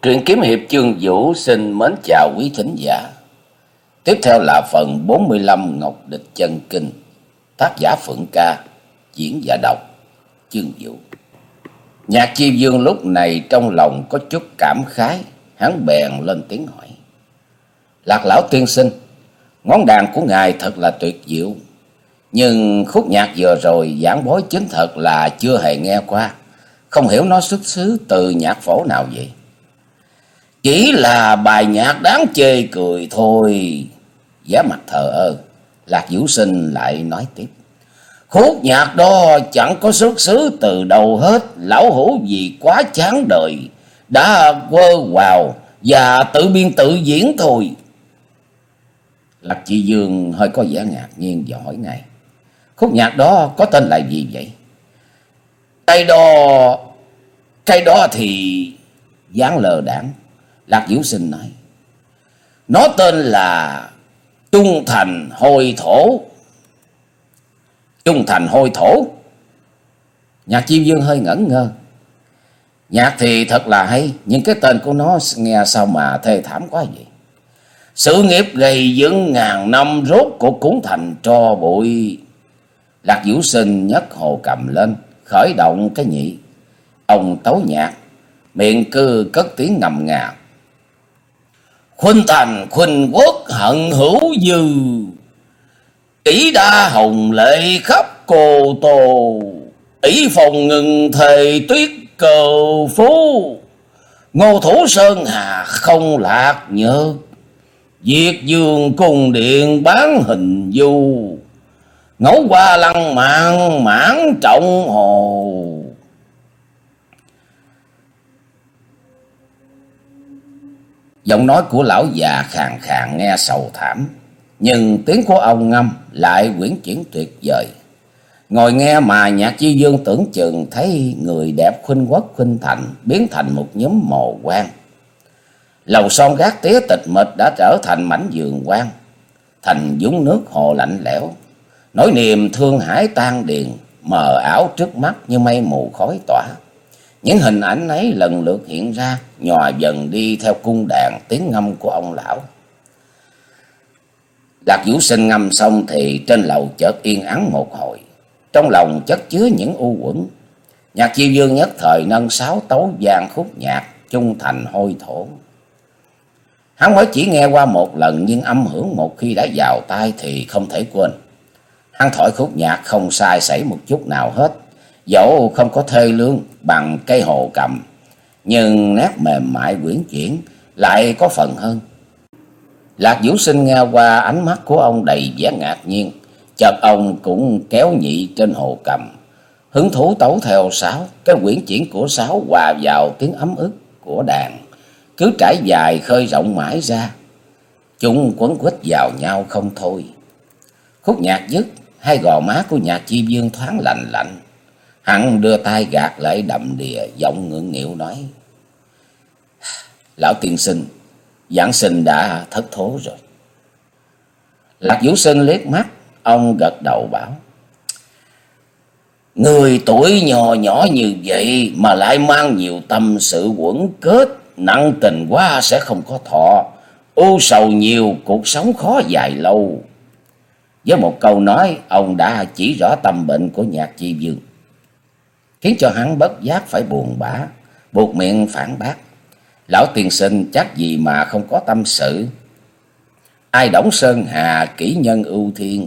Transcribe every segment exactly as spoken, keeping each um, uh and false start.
Truyện kiếm hiệp Chương Vũ xin mến chào quý thính giả. Tiếp theo là phần bốn mươi lăm Ngọc Địch Chân Kinh, tác giả Phượng Ca, diễn giả đọc Chương Vũ. Nhạc Chi Dương lúc này trong lòng có chút cảm khái, hắn bèn lên tiếng hỏi: Lạc lão tiên sinh, ngón đàn của ngài thật là tuyệt diệu, nhưng khúc nhạc vừa rồi giảng bối chính thật là chưa hề nghe qua, không hiểu nó xuất xứ từ nhạc phổ nào vậy. Chỉ là bài nhạc đáng chê cười thôi. Vẻ mặt thờ ơ, Lạc Vũ Sinh lại nói tiếp: Khúc nhạc đó chẳng có xuất xứ từ đâu hết, lão hữu vì quá chán đời đã quơ quào và tự biên tự diễn thôi. Lạc Chi Dương hơi có vẻ ngạc nhiên và hỏi ngài: Khúc nhạc đó có tên là gì vậy? Cái đó Cái đó thì dáng lờ đãng, Lạc Vũ Sinh nói: Nó tên là Trung Thành Hôi Thổ. Trung Thành Hôi Thổ? Nhạc Chi Dương hơi ngẩn ngơ. Nhạc thì thật là hay, nhưng cái tên của nó nghe sao mà thê thảm quá vậy. Sự nghiệp gầy dựng ngàn năm rốt cuộc cũng thành tro bụi. Lạc Vũ Sinh nhấc hồ cầm lên, khởi động cái nhị. Ông tấu nhạc, miệng cứ cất tiếng ngầm ngà: Khuynh thành khuynh quốc hận hữu dư, kỹ đa hồng lệ khắp cô tô, ỷ phòng ngừng thề tuyết cờ phú, ngô thủ sơn hà không lạc nhược, diệt dương cung điện bán hình du, ngẫu qua lăng mạng mãn trọng hồ. Giọng nói của lão già khàn khàn nghe sầu thảm, nhưng tiếng của ông ngâm lại quyển chuyển tuyệt vời. Ngồi nghe mà Nhạc Chi Dương tưởng chừng thấy người đẹp khuynh quốc khuynh thành biến thành một nhóm mồ quan. Lầu son gác tía tịch mịch đã trở thành mảnh vườn quan, thành vũng nước hồ lạnh lẽo. Nỗi niềm thương hải tan điền mờ ảo trước mắt như mây mù khói tỏa. Những hình ảnh ấy lần lượt hiện ra, nhòa dần đi theo cung đàn tiếng ngâm của ông lão. Lạc Vũ Sinh ngâm xong thì trên lầu chợt yên ắng một hồi, trong lòng chất chứa những u uẩn. Nhạc Chi Dương nhất thời nâng sáo tấu vang khúc nhạc Trung Thành Hôi Thổ. Hắn mới chỉ nghe qua một lần, nhưng âm hưởng một khi đã vào tai thì không thể quên. Hắn thổi khúc nhạc không sai sẩy một chút nào hết, dẫu không có thê lương bằng cây hồ cầm, nhưng nét mềm mại quyển chuyển lại có phần hơn. Lạc Vũ Sinh nghe qua ánh mắt của ông đầy vẻ ngạc nhiên, chợt ông cũng kéo nhị trên hồ cầm, hứng thú tấu theo sáo. Cái quyển chuyển của sáo hòa vào tiếng ấm ức của đàn, cứ trải dài khơi rộng mãi ra, chúng quấn quýt vào nhau không thôi. Khúc nhạc dứt, hai gò má của Nhạc Chi Dương thoáng lạnh lạnh. Hắn đưa tay gạt lại đậm đìa, giọng ngượng nghịu nói: Lão tiên sinh, giảng sinh đã thất thố rồi. Lạc Vũ Sinh liếc mắt, ông gật đầu bảo: Người tuổi nhỏ nhỏ như vậy mà lại mang nhiều tâm sự quẩn kết, nặng tình quá sẽ không có thọ, ưu sầu nhiều cuộc sống khó dài lâu. Với một câu nói, ông đã chỉ rõ tâm bệnh của Nhạc Chi Dương, khiến cho hắn bất giác phải buồn bã, buộc miệng phản bác: Lão tiên sinh chắc gì mà không có tâm sự. Ai đổng sơn hà kỹ nhân ưu thiên.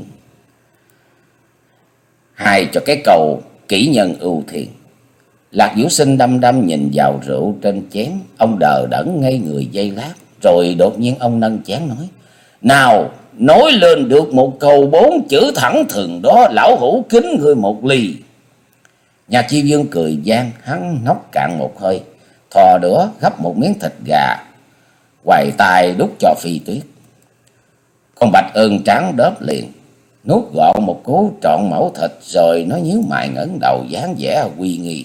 Hai cho cái cầu kỹ nhân ưu thiên. Lạc Vũ Sinh đăm đăm nhìn vào rượu trên chén, ông đờ đẫn ngây người giây lát, rồi đột nhiên ông nâng chén nói: Nào, nói lên được một câu bốn chữ thẳng thừng đó, lão hữu kính ngươi một ly. Nhạc Chi Dương cười gian, hắn nốc cạn một hơi, thò đũa gắp một miếng thịt gà, quay tay đút cho Phi Tuyết. Con Bạch Ưng trắng đớp liền, nuốt gọn một cú trọn mẩu thịt, rồi nó nhíu mày ngẩng đầu dáng vẻ uy nghi.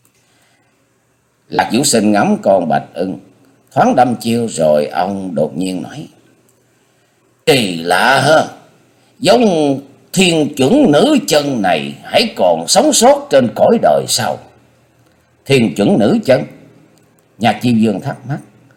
Lạc Vũ Sinh ngắm con Bạch Ưng, thoáng đăm chiêu, rồi ông đột nhiên nói: Kỳ lạ ha, giống thiên chuẩn nữ chân này hãy còn sống sót trên cõi đời sao? Thiên chuẩn nữ chân? Nhạc Chi Dương thắc mắc.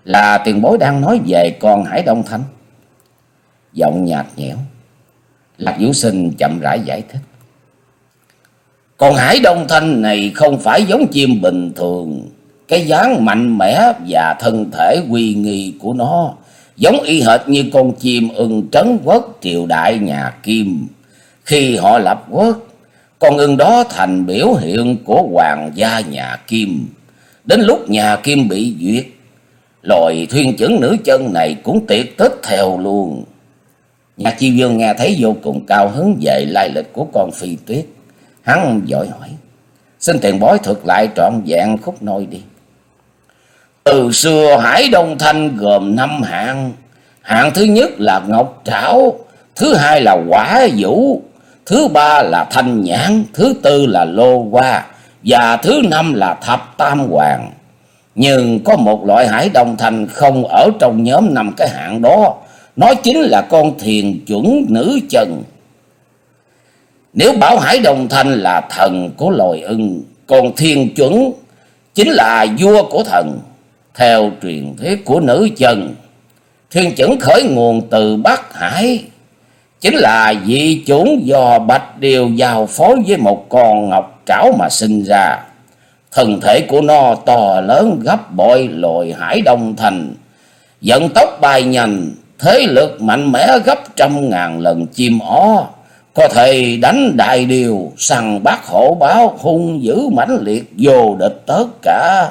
Là tiền bối đang nói về con Hải Đông Thanh? Giọng nhạt nhẽo, Lạc Vũ Sinh chậm rãi giải thích. Con Hải Đông Thanh này không phải giống chim bình thường. Cái dáng mạnh mẽ và thân thể uy nghi của nó giống y hệt như con chim ưng trấn quốc triều đại nhà Kim. Khi họ lập quốc, con ưng đó thành biểu hiện của hoàng gia nhà Kim. Đến lúc nhà Kim bị duyệt, loài thuyền trưởng nữ chân này cũng tiệt tích theo luôn. Nhạc Chi Dương nghe thấy vô cùng cao hứng về lai lịch của con Phi Tuyết. Hắn vội hỏi, xin tiền bối thuật lại trọn vẹn khúc nôi đi. Từ xưa Hải Đông Thanh gồm năm hạng. Hạng thứ nhất là Ngọc Trảo, thứ hai là Quả Vũ, thứ ba là Thanh Nhãn, thứ tư là Lô Hoa, và thứ năm là Thập Tam Hoàng. Nhưng có một loại Hải Đông Thanh không ở trong nhóm năm cái hạng đó. Nó chính là con Thiền Chuẩn nữ chân. Nếu bảo Hải Đông Thanh là thần của loài ưng, còn Thiền Chuẩn chính là vua của thần. Theo truyền thuyết của nữ chân, Thiền Chuẩn khởi nguồn từ Bắc Hải, chính là vị chủng do Bạch Điều giao phối với một con Ngọc Trảo mà sinh ra. Thân thể của nó to lớn gấp bội loài Hải Đông Thanh, vận tốc bay nhanh, thế lực mạnh mẽ gấp trăm ngàn lần chim ó, có thể đánh đại điều, săn bắt hổ báo, hung dữ mãnh liệt, vô địch tất cả.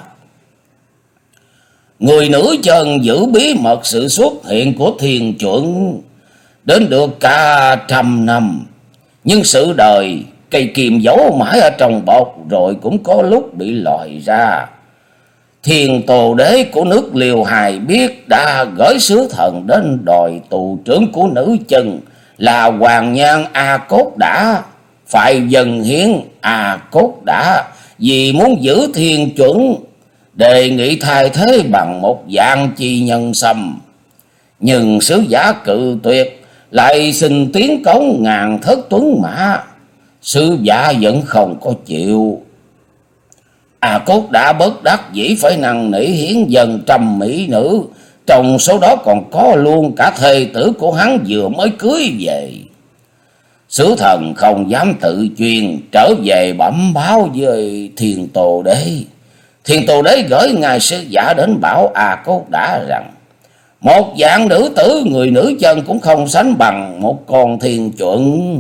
Người nữ chân giữ bí mật sự xuất hiện của Thiền Chuẩn đến được cả trăm năm, nhưng sự đời cây kiềm giấu mãi ở trong bọc, rồi cũng có lúc bị lòi ra. Thiền Tổ Đế của nước Liêu Hài biết đã gửi sứ thần đến đòi tù trưởng của nữ chân là Hoàng Nhan A Cốt Đã, phải dâng hiến A Cốt Đã vì muốn giữ Thiền Chuẩn, đề nghị thay thế bằng một dạng chi nhân sâm. Nhưng sứ giả cự tuyệt, lại xin tiến cống ngàn thất tuấn mã. Sứ giả vẫn không có chịu. A Cốt Đã bất đắc dĩ phải năn nỉ hiến dần trăm mỹ nữ, trong số đó còn có luôn cả thê tử của hắn vừa mới cưới về. Sứ thần không dám tự chuyên, trở về bẩm báo với Thiên Tổ Đế. Thiên Tổ Đế gửi ngài sứ giả đến bảo A Cốt Đã rằng, một dạng nữ tử người nữ chân cũng không sánh bằng một con Thiên Chuẩn.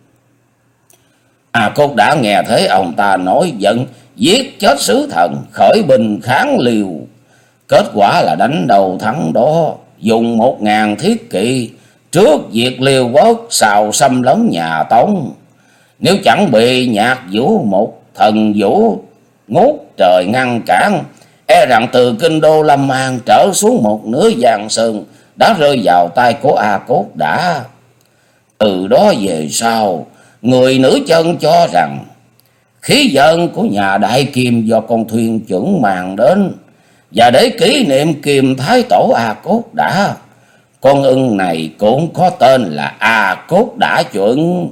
A Cốt Đã nghe thấy ông ta nói giận, giết chết sứ thần, khởi binh kháng liều. Kết quả là đánh đầu thắng đó, dùng một ngàn thiết kỵ, trước diệt Liêu Quốc, sau xâm lấn nhà Tống. Nếu chẳng bị Nhạc Vũ một thần vũ ngút trời ngăn cản, e rằng từ kinh đô Lâm An trở xuống một nửa Giang Sơn đã rơi vào tay của A Cốt Đã. Từ đó về sau, người nữ chân cho rằng khí vận của nhà Đại Kim do con Thuyền Chuẩn mang đến, và để kỷ niệm Kim Thái Tổ A Cốt Đã, con ưng này cũng có tên là A Cốt Đã Chuẩn.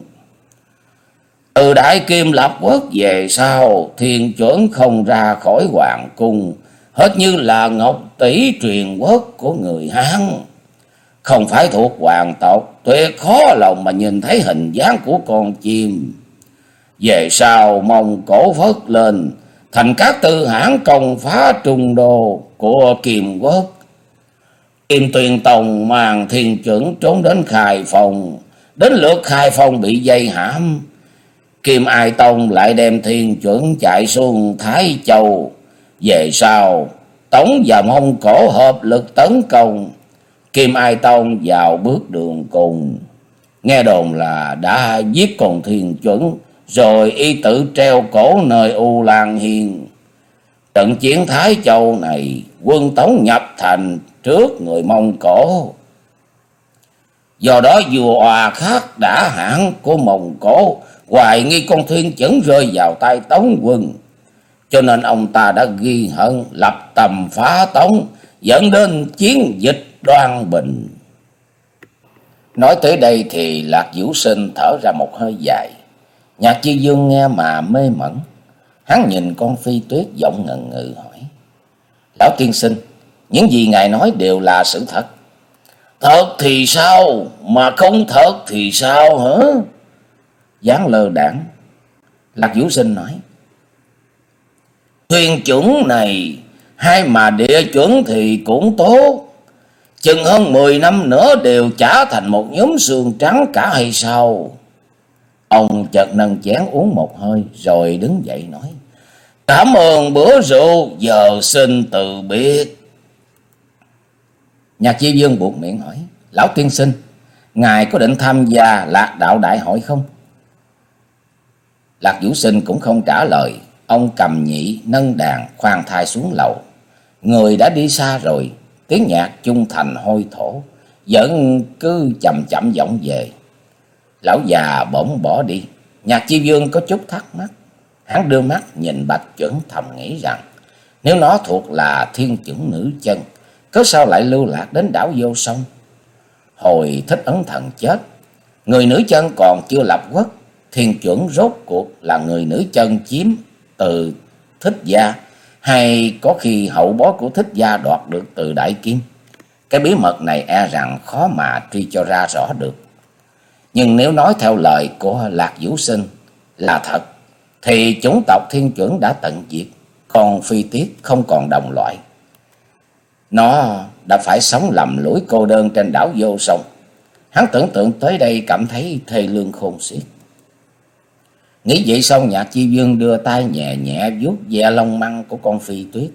Từ Đại Kim lập quốc về sau, Thiên Chuẩn không ra khỏi hoàng cung, hết như là ngọc tỷ truyền quốc của người Hán. Không phải thuộc hoàng tộc, tuyệt khó lòng mà nhìn thấy hình dáng của con chim. Về sau Mông Cổ phất lên, thành các tư hãng công phá trung đô của Kim Quốc. Kim Tuyền Tông mang Thiên Chuẩn trốn đến Khai Phong, đến lượt Khai Phong bị dây hãm. Kim Ai Tông lại đem Thiên Chuẩn chạy xuống Thái Châu. Về sau Tống và Mông Cổ hợp lực tấn công, Kim Ai Tông vào bước đường cùng. Nghe đồn là đã giết con Thiên Chuẩn, rồi y tự treo cổ nơi U Lan Hiên. Trận chiến Thái Châu này, quân Tống nhập thành trước người Mông Cổ. Do đó vua Oa Khắc đã hãn của Mông Cổ hoài nghi con Thiên Chuẩn rơi vào tay Tống quân, cho nên ông ta đã ghi hận lập tầm phá Tống, dẫn đến chiến dịch Đoan Bình. Nói tới đây thì Lạc Vũ Sinh thở ra một hơi dài. Nhạc Chi Dương nghe mà mê mẩn. Hắn nhìn con Phi Tuyết giọng ngần ngừ hỏi, lão tiên sinh, Những gì ngài nói đều là sự thật. Thật thì sao, mà không thật thì sao hả? Dáng lơ đãng, Lạc Vũ Sinh nói. Thuyền chuẩn này, hay mà địa chuẩn thì cũng tốt. Chừng hơn mười năm nữa đều trả thành một nhóm xương trắng cả hay sao? Ông chợt nâng chén uống một hơi rồi đứng dậy nói. Cảm ơn bữa rượu, giờ xin từ biệt. Nhạc Chi Dương buột miệng hỏi. Lão tiên sinh, ngài có định tham gia Lạc Đạo Đại hội không? Lạc Vũ Sinh cũng không trả lời. Ông cầm nhị nâng đàn khoan thai xuống lầu. Người đã đi xa rồi. Tiếng nhạc chung thành hôi thổ vẫn cứ chậm chậm vọng về. Lão già bỗng bỏ đi. Nhạc Chi Dương có chút thắc mắc. Hắn đưa mắt nhìn Bạch Chuẩn thầm nghĩ rằng nếu nó thuộc là thiên chưởng nữ chân, cớ sao lại lưu lạc đến đảo Vô Song? Hồi Thích Ấn Thần chết, người nữ chân còn chưa lập quốc, thiên chuẩn rốt cuộc là người nữ chân chiếm từ Thích gia, hay có khi hậu bối của Thích gia đoạt được từ Đại Kim? Cái bí mật này e rằng khó mà truy cho ra rõ được. Nhưng nếu nói theo lời của Lạc Vũ Sinh là thật, thì chủng tộc thiên chuẩn đã tận diệt, còn Phi Tuyết không còn đồng loại. Nó đã phải sống lầm lũi cô đơn trên đảo Vô Song. Hắn tưởng tượng tới đây cảm thấy thê lương khôn xiết. Nghĩ vậy xong, Nhạc Chi Dương đưa tay nhẹ nhẹ vuốt ve lông măng của con Phi Tuyết.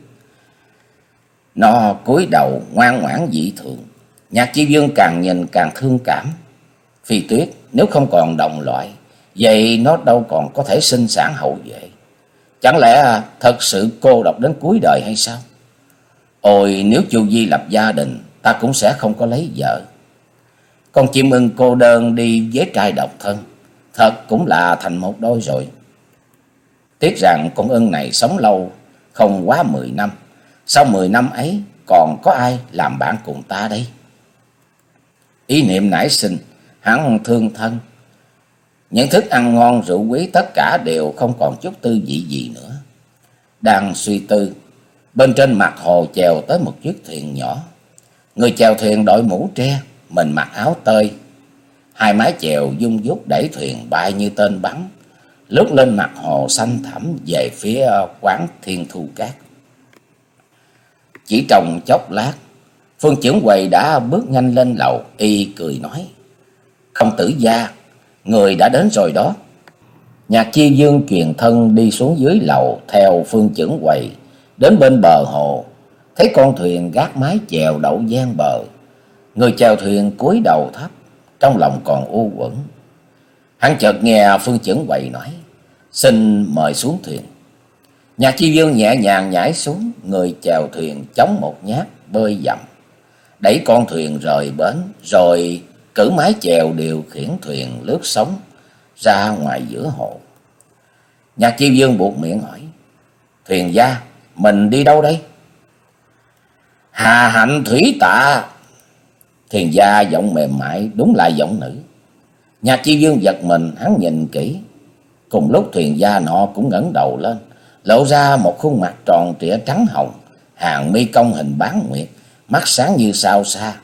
Nó cúi đầu ngoan ngoãn dị thường. Nhạc Chi Dương càng nhìn càng thương cảm. Phi Tuyết nếu không còn đồng loại, vậy nó đâu còn có thể sinh sản hậu vệ. Chẳng lẽ thật sự cô độc đến cuối đời hay sao? Ôi, nếu Chu Di lập gia đình, ta cũng sẽ không có lấy vợ. Con chim ưng cô đơn đi với trai độc thân, thật cũng là thành một đôi rồi. Tiếc rằng con ưng này sống lâu, không quá mười năm. Sau mười năm ấy, còn có ai làm bạn cùng ta đây? Ý niệm nảy sinh, hắn thương thân. Những thức ăn ngon rượu quý tất cả đều không còn chút tư vị gì nữa. Đang suy tư, bên trên mặt hồ chèo tới một chiếc thuyền nhỏ. Người chèo thuyền đội mũ tre, mình mặc áo tơi. Hai mái chèo dung dút đẩy thuyền bay như tên bắn, lướt lên mặt hồ xanh thẳm về phía quán Thiên Thu Cát. Chỉ trong chốc lát, Phương Chưởng Quầy đã bước nhanh lên lầu, y cười nói. Công tử gia, người đã đến rồi đó. Nhạc Chi Dương truyền thân đi xuống dưới lầu theo Phương Chưởng Quầy, đến bên bờ hồ, thấy con thuyền gác mái chèo đậu gian bờ. Người chèo thuyền cúi đầu thấp, trong lòng còn u uẩn. Hắn chợt nghe Phương Chưởng Quầy nói, xin mời xuống thuyền. Nhạc Chi Dương nhẹ nhàng nhảy xuống, người chèo thuyền chống một nhát bơi dầm, đẩy con thuyền rời bến, rồi cử mái chèo điều khiển thuyền lướt sóng ra ngoài giữa hồ. Nhạc Chi Dương buột miệng hỏi, thuyền gia, mình đi đâu đây? Hà hạnh thủy tạ. Thuyền gia giọng mềm mại, đúng là giọng nữ. Nhạc Chi Dương giật mình, hắn nhìn kỹ. Cùng lúc thuyền gia nọ cũng ngẩng đầu lên, lộ ra một khuôn mặt tròn trịa trắng hồng, hàng mi cong hình bán nguyệt, mắt sáng như sao xa.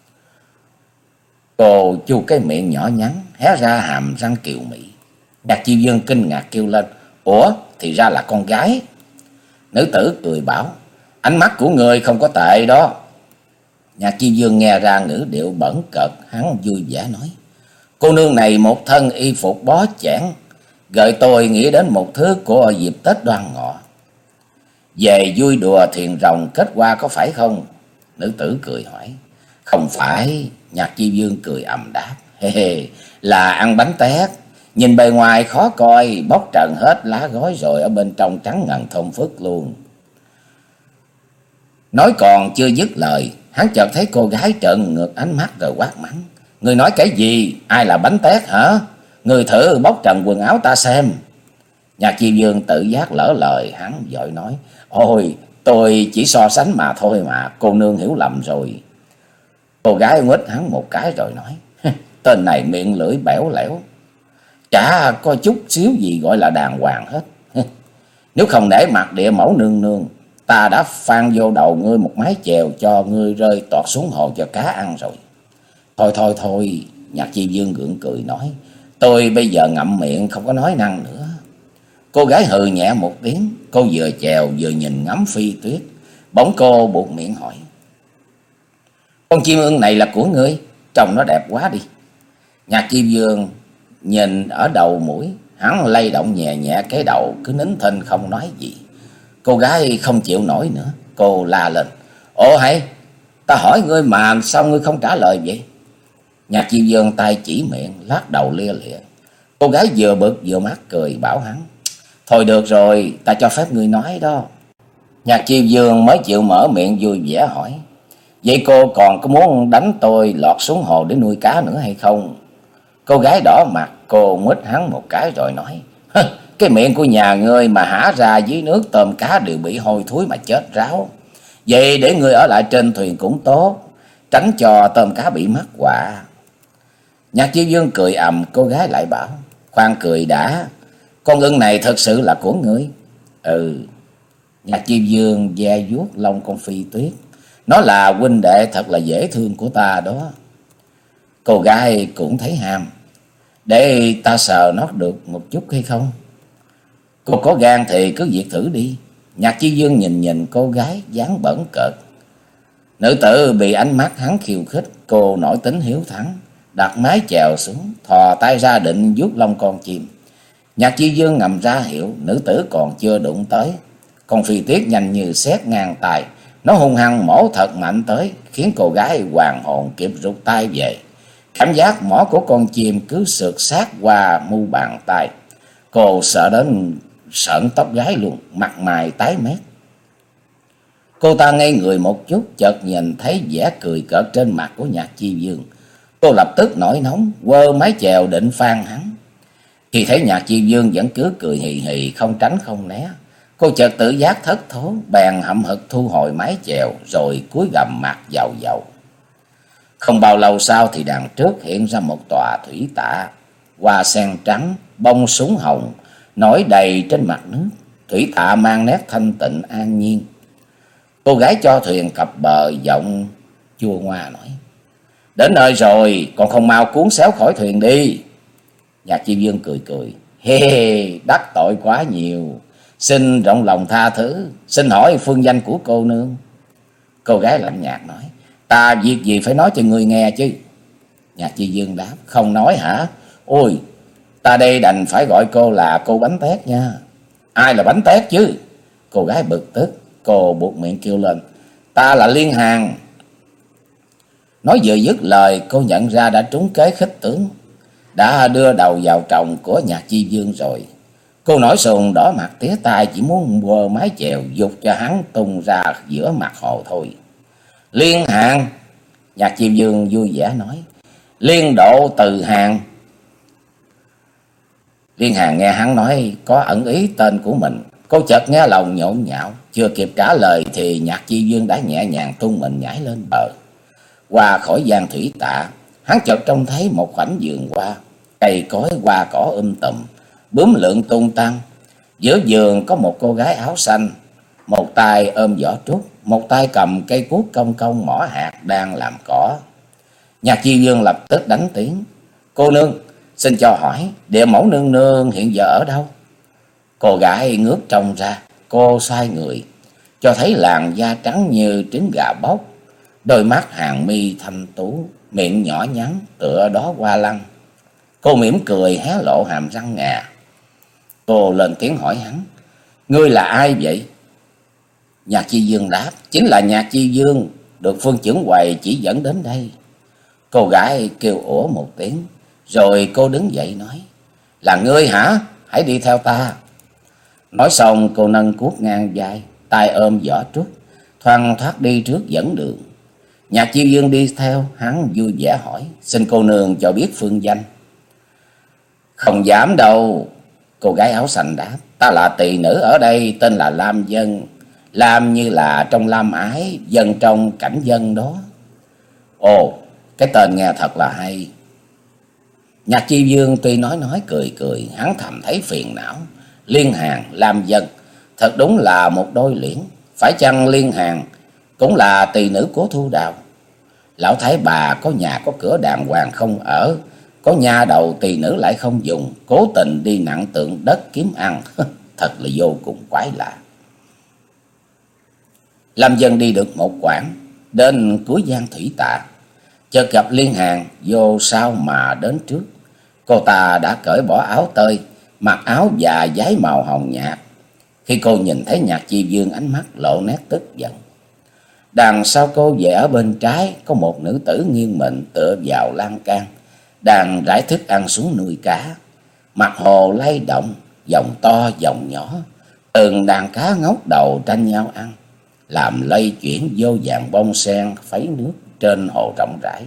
Cô chu cái miệng nhỏ nhắn, hé ra hàm răng kiều mị. Nhạc Chi Dương kinh ngạc kêu lên, ủa, thì ra là con gái. Nữ tử cười bảo, ánh mắt của người không có tệ đó. Nhạc Chi Dương nghe ra ngữ điệu bẩn cợt, hắn vui vẻ nói, cô nương này một thân y phục bó chẽn, gợi tôi nghĩ đến một thứ của dịp Tết Đoan Ngọ. Về vui đùa thuyền rồng kết qua có phải không? Nữ tử cười hỏi. Không phải. Nhạc Chi Dương cười ầm đáp, hê hê, là ăn bánh tét. Nhìn bề ngoài khó coi, bóc trần hết lá gói rồi, ở bên trong trắng ngần thơm phức luôn. Nói còn chưa dứt lời, hắn chợt thấy cô gái trợn ngược ánh mắt rồi quát mắng, người nói cái gì? Ai là bánh tét hả? Người thử bóc trần quần áo ta xem. Nhạc Chi Dương tự giác lỡ lời, hắn vội nói, ôi, tôi chỉ so sánh mà thôi mà, cô nương hiểu lầm rồi. Cô gái nguýt hắn một cái rồi nói, tên này miệng lưỡi bẽo lẽo, chả có chút xíu gì gọi là đàng hoàng hết. Nếu không để mặt địa mẫu nương nương, ta đã phan vô đầu ngươi một mái chèo cho ngươi rơi tọt xuống hồ cho cá ăn rồi. Thôi thôi thôi, Nhạc Chi Dương gượng cười nói, tôi bây giờ ngậm miệng không có nói năng nữa. Cô gái hừ nhẹ một tiếng, cô vừa chèo vừa nhìn ngắm Phi Tuyết. Bỗng cô buột miệng hỏi, con chim ưng này là của ngươi, trông nó đẹp quá đi. Nhạc Chi Dương nhìn ở đầu mũi, hắn lay động nhẹ nhẹ cái đầu, cứ nín thinh không nói gì. Cô gái không chịu nổi nữa, cô la lên, ồ hay, ta hỏi ngươi mà sao ngươi không trả lời vậy? Nhạc Chi Dương tay chỉ miệng, lắc đầu lia lịa. Cô gái vừa bực vừa mắc cười bảo hắn, thôi được rồi, ta cho phép ngươi nói đó. Nhạc Chi Dương mới chịu mở miệng vui vẻ hỏi, vậy cô còn có muốn đánh tôi lọt xuống hồ để nuôi cá nữa hay không? Cô gái đỏ mặt, cô nguýt hắn một cái rồi nói, cái miệng của nhà ngươi mà hả ra dưới nước tôm cá đều bị hôi thối mà chết ráo. Vậy để ngươi ở lại trên thuyền cũng tốt, tránh cho tôm cá bị mắc họa. Nhạc Chi Dương cười ầm, cô gái lại bảo, khoan cười đã, con ưng này thật sự là của ngươi? Ừ. Nhạc Chi Dương ve vuốt lông con Phi Tuyết, nó là huynh đệ thật là dễ thương của ta đó. Cô gái cũng thấy ham, để ta sờ nó được một chút hay không? Cô có gan thì cứ việc thử đi. Nhạc Chi Dương nhìn nhìn cô gái dáng bẩn cợt. Nữ tử bị ánh mắt hắn khiêu khích, cô nổi tính hiếu thắng, đặt mái chèo xuống, thò tay ra định vuốt lông con chim. Nhạc Chi Dương ngầm ra hiệu, nữ tử còn chưa đụng tới. Con Phi Tuyết nhanh như sét ngang tay, nó hung hăng mổ thật mạnh tới, khiến cô gái hoàng hồn kịp rút tay về. Cảm giác mỏ của con chim cứ sượt sát qua mu bàn tay. Cô sợ đến sợn tóc gái luôn, mặt mày tái mét. Cô ta ngây người một chút, chợt nhìn thấy vẻ cười cợt trên mặt của Nhạc Chi Dương. Cô lập tức nổi nóng, quơ mái chèo định phan hắn. Khi thấy Nhạc Chi Dương vẫn cứ cười hì hì, không tránh không né, cô chợt tự giác thất thố, bèn hậm hực thu hồi mái chèo, rồi cúi gằm mặt vào dầu. Không bao lâu sau thì đằng trước hiện ra một tòa thủy tạ, hoa sen trắng, bông súng hồng, nổi đầy trên mặt nước. Thủy tạ mang nét thanh tịnh an nhiên. Cô gái cho thuyền cập bờ, giọng chua ngoa nói, đến nơi rồi, còn không mau cuốn xéo khỏi thuyền đi. Nhạc Chi Dương cười cười, hê hê, đắc tội quá nhiều, xin rộng lòng tha thứ, xin hỏi phương danh của cô nương. Cô gái lạnh nhạt nói, ta việc gì phải nói cho người nghe chứ? Nhạc Chi Dương đáp, không nói hả? Ôi, ta đây đành phải gọi cô là cô Bánh Tét nha. Ai là Bánh Tét chứ? Cô gái bực tức, cô buột miệng kêu lên, ta là Liên Hàn. Nói vừa dứt lời, cô nhận ra đã trúng kế khích tướng, đã đưa đầu vào tròng của Nhạc Chi Dương rồi. Cô nổi sùng đỏ mặt tía tai, chỉ muốn quơ mái chèo giục cho hắn tung ra giữa mặt hồ thôi. Liên Hàn, Nhạc Chi Dương vui vẻ nói, liên độ từ Hàn. Liên Hàn nghe hắn nói có ẩn ý tên của mình, cô chợt nghe lòng nhộn nhạo, chưa kịp trả lời thì Nhạc Chi Dương đã nhẹ nhàng tung mình nhảy lên bờ. Qua khỏi gian thủy tạ, hắn chợt trông thấy một khoảnh vườn hoa, cây cối hoa cỏ um tùm, bướm lượn tung tăng. Giữa vườn có một cô gái áo xanh, một tay ôm giỏ trúc, một tay cầm cây cuốc cong cong mỏ hạt đang làm cỏ. Nhạc Chi Dương lập tức đánh tiếng, cô nương, xin cho hỏi địa mẫu nương nương hiện giờ ở đâu? Cô gái ngước trông ra, cô xoay người, cho thấy làn da trắng như trứng gà bóc, đôi mắt hàng mi thanh tú, miệng nhỏ nhắn tựa đó hoa lăng. Cô mỉm cười hé lộ hàm răng ngà. Cô lên tiếng hỏi hắn, ngươi là ai vậy? Nhạc Chi Dương đáp, chính là Nhạc Chi Dương, được Phương Chưởng Quầy chỉ dẫn đến đây. Cô gái kêu ủa một tiếng, rồi cô đứng dậy nói, là ngươi hả? Hãy đi theo ta. Nói xong cô nâng cuốc ngang vai, tay ôm giỏ trúc, thoăn thoắt đi trước dẫn đường. Nhạc Chi Dương đi theo, hắn vui vẻ hỏi, xin cô nương cho biết phương danh. Không dám đâu. Cô gái áo xanh đáp, ta là tỳ nữ ở đây, tên là Lam Dân. Lam như là trong lam ái, dân trong cảnh dân đó. Ồ, cái tên nghe thật là hay. Nhạc Chi Dương tuy nói nói cười cười, hắn thầm thấy phiền não. Liên Hàn, Lam Dân, thật đúng là một đôi liễn. phải chăng Liên Hàn cũng là tỳ nữ của Thu Đào? Lão thấy bà có nhà có cửa đàng hoàng không ở, có nha đầu tỳ nữ lại không dùng, cố tình đi nặng tượng đất kiếm ăn. Thật là vô cùng quái lạ. Lâm Dân đi được một quãng, đến cuối Giang Thủy Tạ, chợt gặp Liên Hàn vô sau mà đến trước. Cô ta đã cởi bỏ áo tơi, mặc áo và váy màu hồng nhạt. Khi cô nhìn thấy Nhạc Chi Dương, ánh mắt lộ nét tức giận. Đằng sau cô về ở bên trái có một nữ tử nghiêng mình tựa vào lan can, đang rải thức ăn xuống nuôi cá. Mặt hồ lay động, dòng to dòng nhỏ, từng đàn cá ngóc đầu tranh nhau ăn, làm lay chuyển vô vàng bông sen phấy nước trên hồ rộng rãi.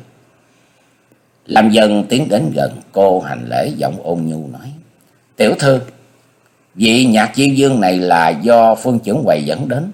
Lâm Dân tiến đến gần cô, hành lễ giọng ôn nhu nói: "Tiểu thư, vị Nhạc Chi Dương này là do Phương Chuẩn Quầy dẫn đến."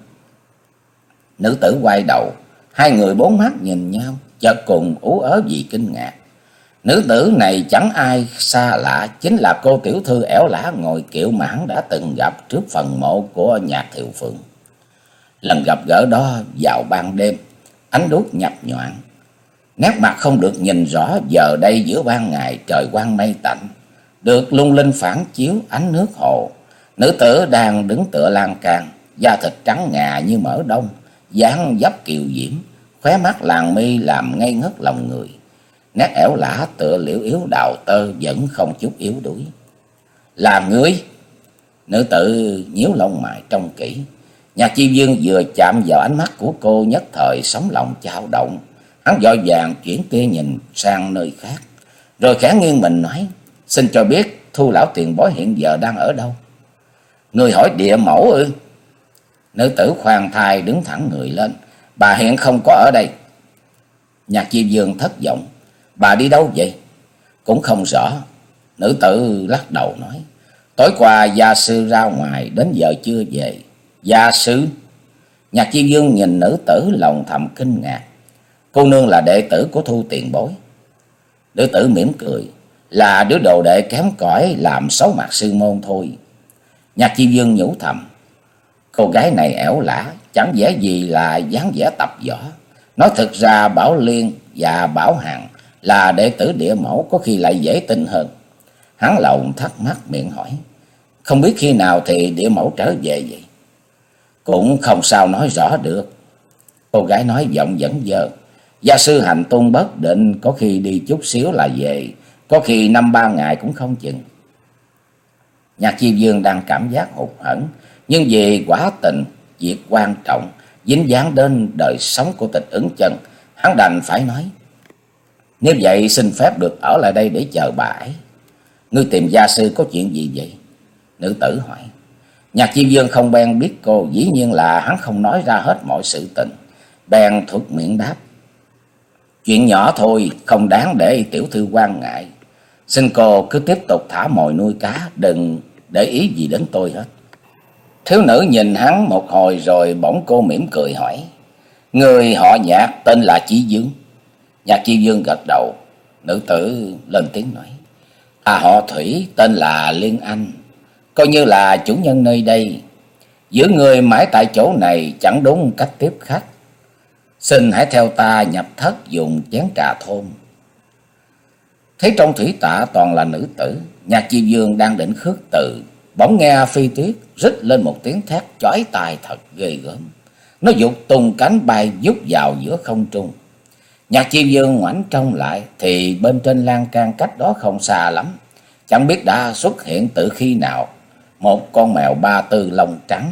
Nữ tử quay đầu, hai người bốn mắt nhìn nhau, chợt cùng ú ớ vì kinh ngạc. Nữ tử này chẳng ai xa lạ, chính là cô tiểu thư ẻo lả ngồi kiệu mà hắn đã từng gặp trước phần mộ của Nhạc Thiều Phượng. Lần gặp gỡ đó vào ban đêm, ánh đuốc nhập nhoạng, nét mặt không được nhìn rõ. Giờ đây giữa ban ngày trời quang mây tạnh, được lung linh phản chiếu ánh nước hồ. Nữ tử đang đứng tựa lan can, da thịt trắng ngà như mỡ đông, dáng dấp kiều diễm, khóe mắt làn mi làm ngây ngất lòng người. Nét ẻo lả tựa liễu yếu đào tơ, vẫn không chút yếu đuối. "Là ngươi?" Nữ tử nhíu lông mày trông kỹ. Nhạc Chi Dương vừa chạm vào ánh mắt của cô, nhất thời sóng lòng chao động. Hắn vội vàng chuyển tia nhìn sang nơi khác, rồi khẽ nghiêng mình nói: "Xin cho biết Thu lão tiền bối hiện giờ đang ở đâu?" "Người hỏi địa mẫu ư?" Nữ tử khoan thai đứng thẳng người lên: "Bà hiện không có ở đây." Nhạc Chi Dương thất vọng: "Bà đi đâu vậy?" "Cũng không rõ." Nữ tử lắc đầu nói: "Tối qua gia sư ra ngoài, đến giờ chưa về." "Gia sư?" Nhạc Chi Dương nhìn nữ tử lòng thầm kinh ngạc. "Cô nương là đệ tử của Thu tiền bối?" Nữ tử mỉm cười: "Là đứa đồ đệ kém cỏi, làm xấu mặt sư môn thôi." Nhạc Chi Dương nhủ thầm: cô gái này ẻo lả, chẳng vẻ gì là dáng vẻ tập võ. Nói thực ra Bảo Liên và Bảo Hằng là đệ tử địa mẫu, có khi lại dễ tin hơn. Hắn lòng thắc mắc miệng hỏi: "Không biết khi nào thì địa mẫu trở về vậy?" "Cũng không sao nói rõ được." Cô gái nói giọng vẫn dơ: "Gia sư hành tung bất định, có khi đi chút xíu là về, có khi năm ba ngày cũng không chừng." Nhạc Chi Dương đang cảm giác hụt hẫng, nhưng vì quả tình việc quan trọng dính dáng đến đời sống của Tịch Ứng Chân, hắn đành phải nói: "Nếu vậy xin phép được ở lại đây để chờ bà ấy." "Ngươi tìm gia sư có chuyện gì vậy?" Nữ tử hỏi. Nhạc Chi Dương không bèn biết cô, dĩ nhiên là hắn không nói ra hết mọi sự tình, bèn thuật miệng đáp: "Chuyện nhỏ thôi, không đáng để tiểu thư quan ngại. Xin cô cứ tiếp tục thả mồi nuôi cá, đừng để ý gì đến tôi hết." Thiếu nữ nhìn hắn một hồi rồi bỗng cô mỉm cười hỏi: "Người họ Nhạc tên là Chí Dương?" Nhạc Chi Dương gật đầu. Nữ tử lên tiếng nói: "À, họ Thủy tên là Liên Anh, coi như là chủ nhân nơi đây. Giữ người mãi tại chỗ này chẳng đúng cách tiếp khách. Xin hãy theo ta nhập thất dùng chén trà thơm." Thấy trong thủy tạ toàn là nữ tử, Nhạc Chi Dương đang định khước từ, bỗng nghe Phi Tuyết rít lên một tiếng thét chói tai thật ghê gớm. Nó giục tung cánh bay vút vào giữa không trung. Nhạc Chi Dương ngoảnh trông lại thì bên trên lan can cách đó không xa lắm, chẳng biết đã xuất hiện từ khi nào, một con mèo ba tư lông trắng.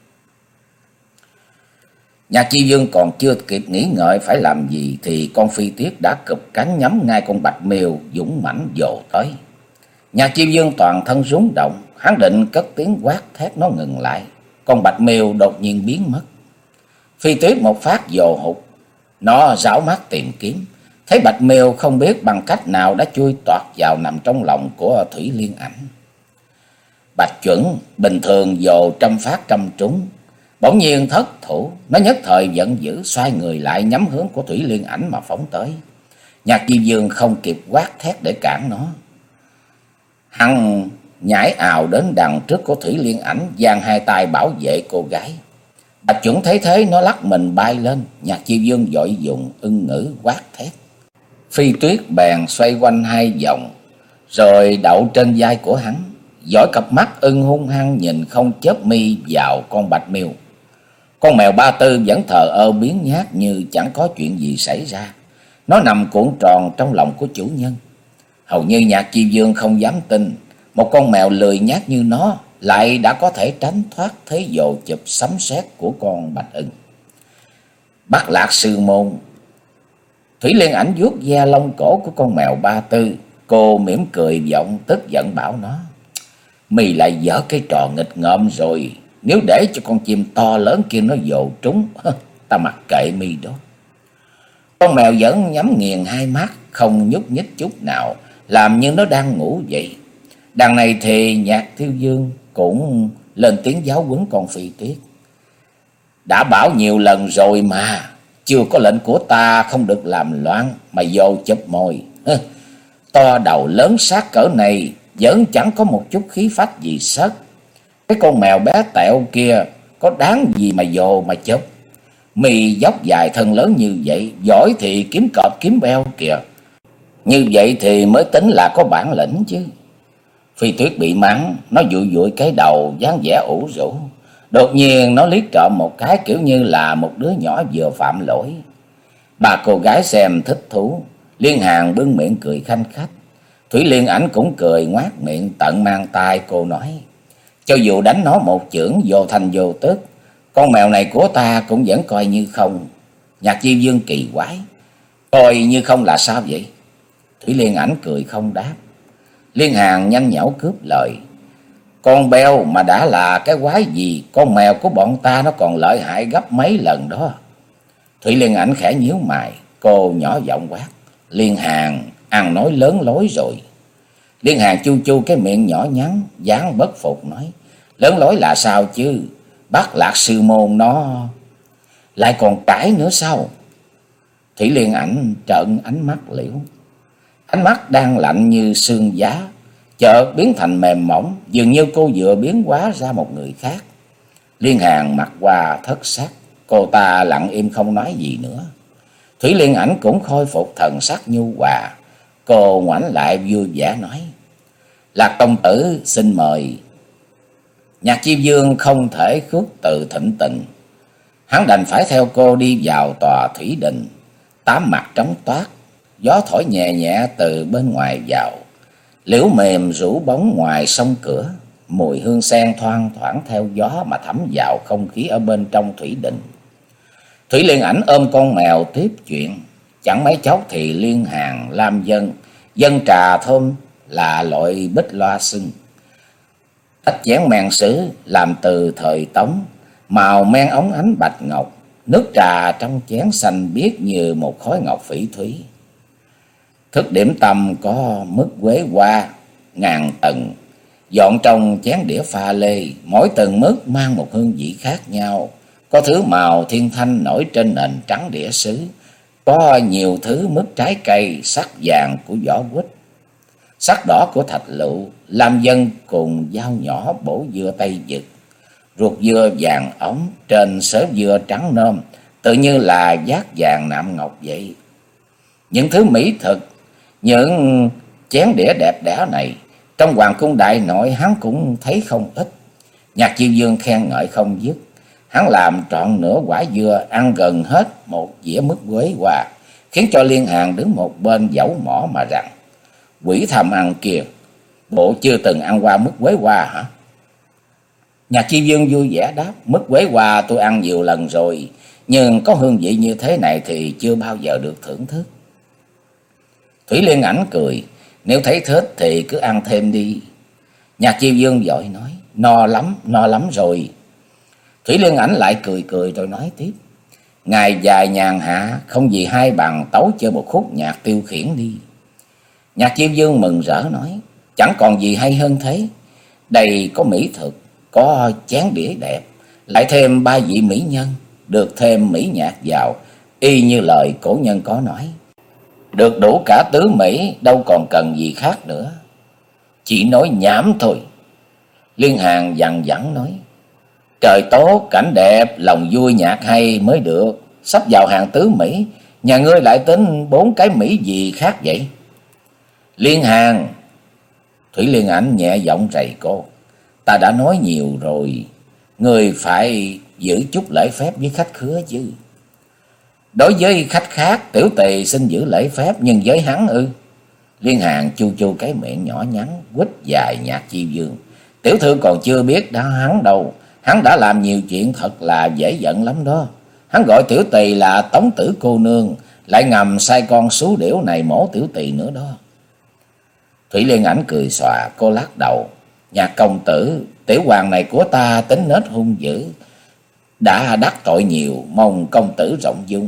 Nhạc Chi Dương còn chưa kịp nghĩ ngợi phải làm gì thì con Phi Tuyết đã cụp cánh nhắm ngay con bạch miêu dũng mãnh vồ tới. Nhạc Chi Dương toàn thân rúng động, hắn định cất tiếng quát thét nó ngừng lại, con bạch miêu đột nhiên biến mất. Phi Tuyết một phát vồ hụt, nó rảo mắt tìm kiếm, thấy bạch miêu không biết bằng cách nào đã chui toạc vào nằm trong lòng của Thủy Liên Ảnh. Bạch Chuẩn bình thường vồ trăm phát trăm trúng, bỗng nhiên thất thủ, nó nhất thời giận dữ xoay người lại nhắm hướng của Thủy Liên Ảnh mà phóng tới. Nhạc Chi Dương không kịp quát thét để cản nó, hắn nhảy ào đến đằng trước của Thủy Liên Ảnh, giang hai tay bảo vệ cô gái. Bạch Chuẩn thấy thế nó lắc mình bay lên. Nhạc Chiêu Dương vội dùng ưng ngữ quát thét. Phi Tuyết bèn xoay quanh hai vòng rồi đậu trên vai của hắn, dõi cặp mắt ưng hung hăng nhìn không chớp mi vào con Bạch Miêu. Con mèo Ba Tư vẫn thờ ơ biếng nhác như chẳng có chuyện gì xảy ra. Nó nằm cuộn tròn trong lòng của chủ nhân. Hầu như Nhạc Chiêu Dương không dám tin một con mèo lười nhác như nó lại đã có thể tránh thoát thế dồ chụp sấm sét của con Bạch Ưng. Bắt Lạc Sư Môn. Thủy Liên Ảnh vuốt da lông cổ của con mèo Ba Tư. Cô mỉm cười giọng tức giận bảo nó: mì lại dở cái trò nghịch ngợm rồi. Nếu để cho con chim to lớn kia nó vồ trúng, ta mặc kệ mi đó. Con mèo vẫn nhắm nghiền hai mắt, không nhúc nhích chút nào, làm như nó đang ngủ vậy. Đằng này thì Nhạc Chiêu Dương cũng lên tiếng giáo huấn con Phi Tuyết. Đã bảo nhiều lần rồi mà, chưa có lệnh của ta không được làm loạn mà vô chụp mồi. To đầu lớn sát cỡ này vẫn chẳng có một chút khí phách gì sất. Cái con mèo bé tẹo kia có đáng gì mà vô mà chụp. Mì dốc dài thân lớn như vậy, giỏi thì kiếm cọp kiếm beo kìa. Như vậy thì mới tính là có bản lĩnh chứ. Phi Tuyết bị mắng, nó dụi dụi cái đầu dáng vẻ ủ rũ. Đột nhiên nó liếc trộm một cái kiểu như là một đứa nhỏ vừa phạm lỗi. Bà cô gái xem thích thú, Liên Hàn bưng miệng cười khanh khách. Thủy Liên Ảnh cũng cười ngoác miệng tận mang tai cô nói: cho dù đánh nó một chưởng vô thành vô tức, con mèo này của ta cũng vẫn coi như không. Nhạc Chiêu Dương kỳ quái: coi như không là sao vậy? Thủy Liên Ảnh cười không đáp. Liên Hàn nhanh nhảu cướp lời: con beo mà đã là cái quái gì, con mèo của bọn ta nó còn lợi hại gấp mấy lần đó. Thủy Liên Ảnh khẽ nhíu mày, cô nhỏ giọng quát: Liên Hàn, ăn nói lớn lối rồi. Liên Hàn chu chu cái miệng nhỏ nhắn, dáng bất phục nói: lớn lối là sao chứ? Bắt Lạc Sư Môn nó lại còn cãi nữa sao? Thủy Liên Ảnh trợn ánh mắt liễu, ánh mắt đang lạnh như sương giá, chợt biến thành mềm mỏng, dường như cô vừa biến hóa ra một người khác. Liên Hàn mặt qua thất sắc, cô ta lặng im không nói gì nữa. Thủy Liên Ảnh cũng khôi phục thần sắc nhu hòa, cô ngoảnh lại vui vẻ nói: Lạc công tử xin mời. Nhạc Chiêu Dương không thể khước từ thịnh tình, hắn đành phải theo cô đi vào tòa thủy đình. Tám mặt trống toát, gió thổi nhẹ nhẹ từ bên ngoài vào, liễu mềm rủ bóng ngoài sông cửa, mùi hương sen thoang thoảng theo gió mà thấm vào không khí ở bên trong thủy đình. Thủy Liên Ảnh ôm con mèo tiếp chuyện, chẳng mấy chốc thì Liên Hàn lam dân dân trà thơm là loại bích loa sưng, tách chén men sứ làm từ thời Tống, màu men óng ánh bạch ngọc, nước trà trong chén xanh biếc như một khối ngọc phỉ thúy. Thức điểm tâm có mứt quế hoa ngàn tầng, dọn trong chén đĩa pha lê, mỗi tầng mứt mang một hương vị khác nhau. Có thứ màu thiên thanh nổi trên nền trắng đĩa sứ, có nhiều thứ mứt trái cây, sắc vàng của vỏ quýt, sắc đỏ của thạch lựu, lam dân cùng dao nhỏ bổ dưa tây dực, ruột dưa vàng ống trên sớ dưa trắng nôm, tự như là giác vàng nạm ngọc vậy. Những thứ mỹ thực, những chén đĩa đẹp đẽ này, trong hoàng cung đại nội hắn cũng thấy không ít. Nhạc Chiêu Dương khen ngợi không dứt, hắn làm trọn nửa quả dưa, ăn gần hết một dĩa mứt quế hoa, khiến cho Liên Hàn đứng một bên dẫu mỏ mà rằng: quỷ tham ăn kìa, bộ chưa từng ăn qua mứt quế hoa hả? Nhạc Chiêu Dương vui vẻ đáp: mứt quế hoa tôi ăn nhiều lần rồi, nhưng có hương vị như thế này thì chưa bao giờ được thưởng thức. Thủy Liên Ảnh cười: nếu thấy thích thì cứ ăn thêm đi. Nhạc Chiêu Dương vội nói: no lắm, no lắm rồi. Thủy Liên Ảnh lại cười cười rồi nói tiếp: ngày dài nhàn hạ, không gì hai bằng tấu chơi một khúc nhạc tiêu khiển đi. Nhạc Chiêu Dương mừng rỡ nói: chẳng còn gì hay hơn thế. Đây có mỹ thực, có chén đĩa đẹp, lại thêm ba vị mỹ nhân, được thêm mỹ nhạc vào, y như lời cổ nhân có nói: được đủ cả tứ mỹ, đâu còn cần gì khác nữa. Chỉ nói nhảm thôi. Liên Hàn dằn dẳng nói: Trời tốt, cảnh đẹp, lòng vui nhạc hay mới được. Sắp vào hàng tứ Mỹ, nhà ngươi lại tính bốn cái Mỹ gì khác vậy? Liên Hàn, Thủy Liên Ảnh nhẹ giọng rầy cô. Ta đã nói nhiều rồi, ngươi phải giữ chút lễ phép với khách khứa chứ. Đối với khách khác, tiểu tỳ xin giữ lễ phép, nhưng với hắn ư? Liên Hàn chu chu cái miệng nhỏ nhắn, quýt dài Nhạc Chi Vương. Tiểu thư còn chưa biết đã hắn đâu. Hắn đã làm nhiều chuyện thật là dễ giận lắm đó. Hắn gọi tiểu tỳ là Tống Tử cô nương, lại ngầm sai con xú điểu này mổ tiểu tỳ nữa đó. Thủy Liên Ảnh cười xòa, cô lắc đầu. Nhạc công tử, tiểu hoàng này của ta tính nết hung dữ, đã đắc tội nhiều, mong công tử rộng dung.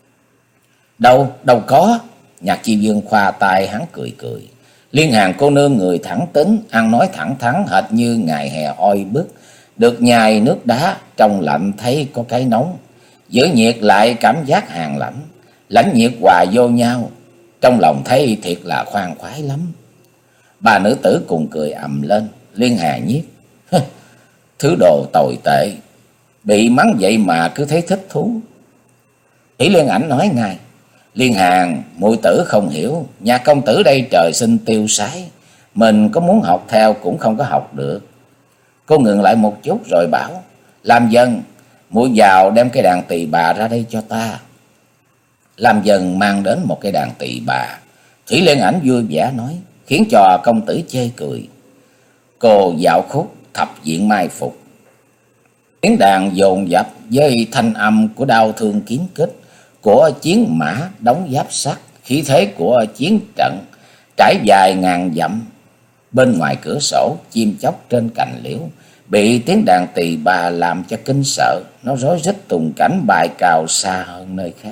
Đâu, đâu có. Nhạc Chi Vương khoa tay hắn cười cười. Liên Hàn cô nương người thẳng tính, ăn nói thẳng thắn hệt như ngày hè oi bức, được nhài nước đá, trong lạnh thấy có cái nóng, giữ nhiệt lại cảm giác hàn lạnh, lãnh nhiệt hòa vô nhau, trong lòng thấy thiệt là khoan khoái lắm. Ba nữ tử cùng cười ầm lên. Liên Hàn nhiếp, thứ đồ tồi tệ, bị mắng vậy mà cứ thấy thích thú. Thủy Liên Ảnh nói ngay. Liên Hàn, muội tử không hiểu, nhà công tử đây trời sinh tiêu sái, mình có muốn học theo cũng không có học được. Cô ngừng lại một chút rồi bảo, làm dân, muội vào đem cái đàn tỳ bà ra đây cho ta. Làm dân mang đến một cái đàn tỳ bà. Thủy Liên Ảnh vui vẻ nói, khiến cho công tử chê cười. Cô dạo khúc thập diện mai phục. Tiếng đàn dồn dập với thanh âm của đao thương kiếm kích, của chiến mã đóng giáp sắt, khí thế của chiến trận trải dài ngàn dặm. Bên ngoài cửa sổ, chim chóc trên cành liễu bị tiếng đàn tỳ bà làm cho kinh sợ, nó rối rít tùng cảnh bài cào xa hơn nơi khác.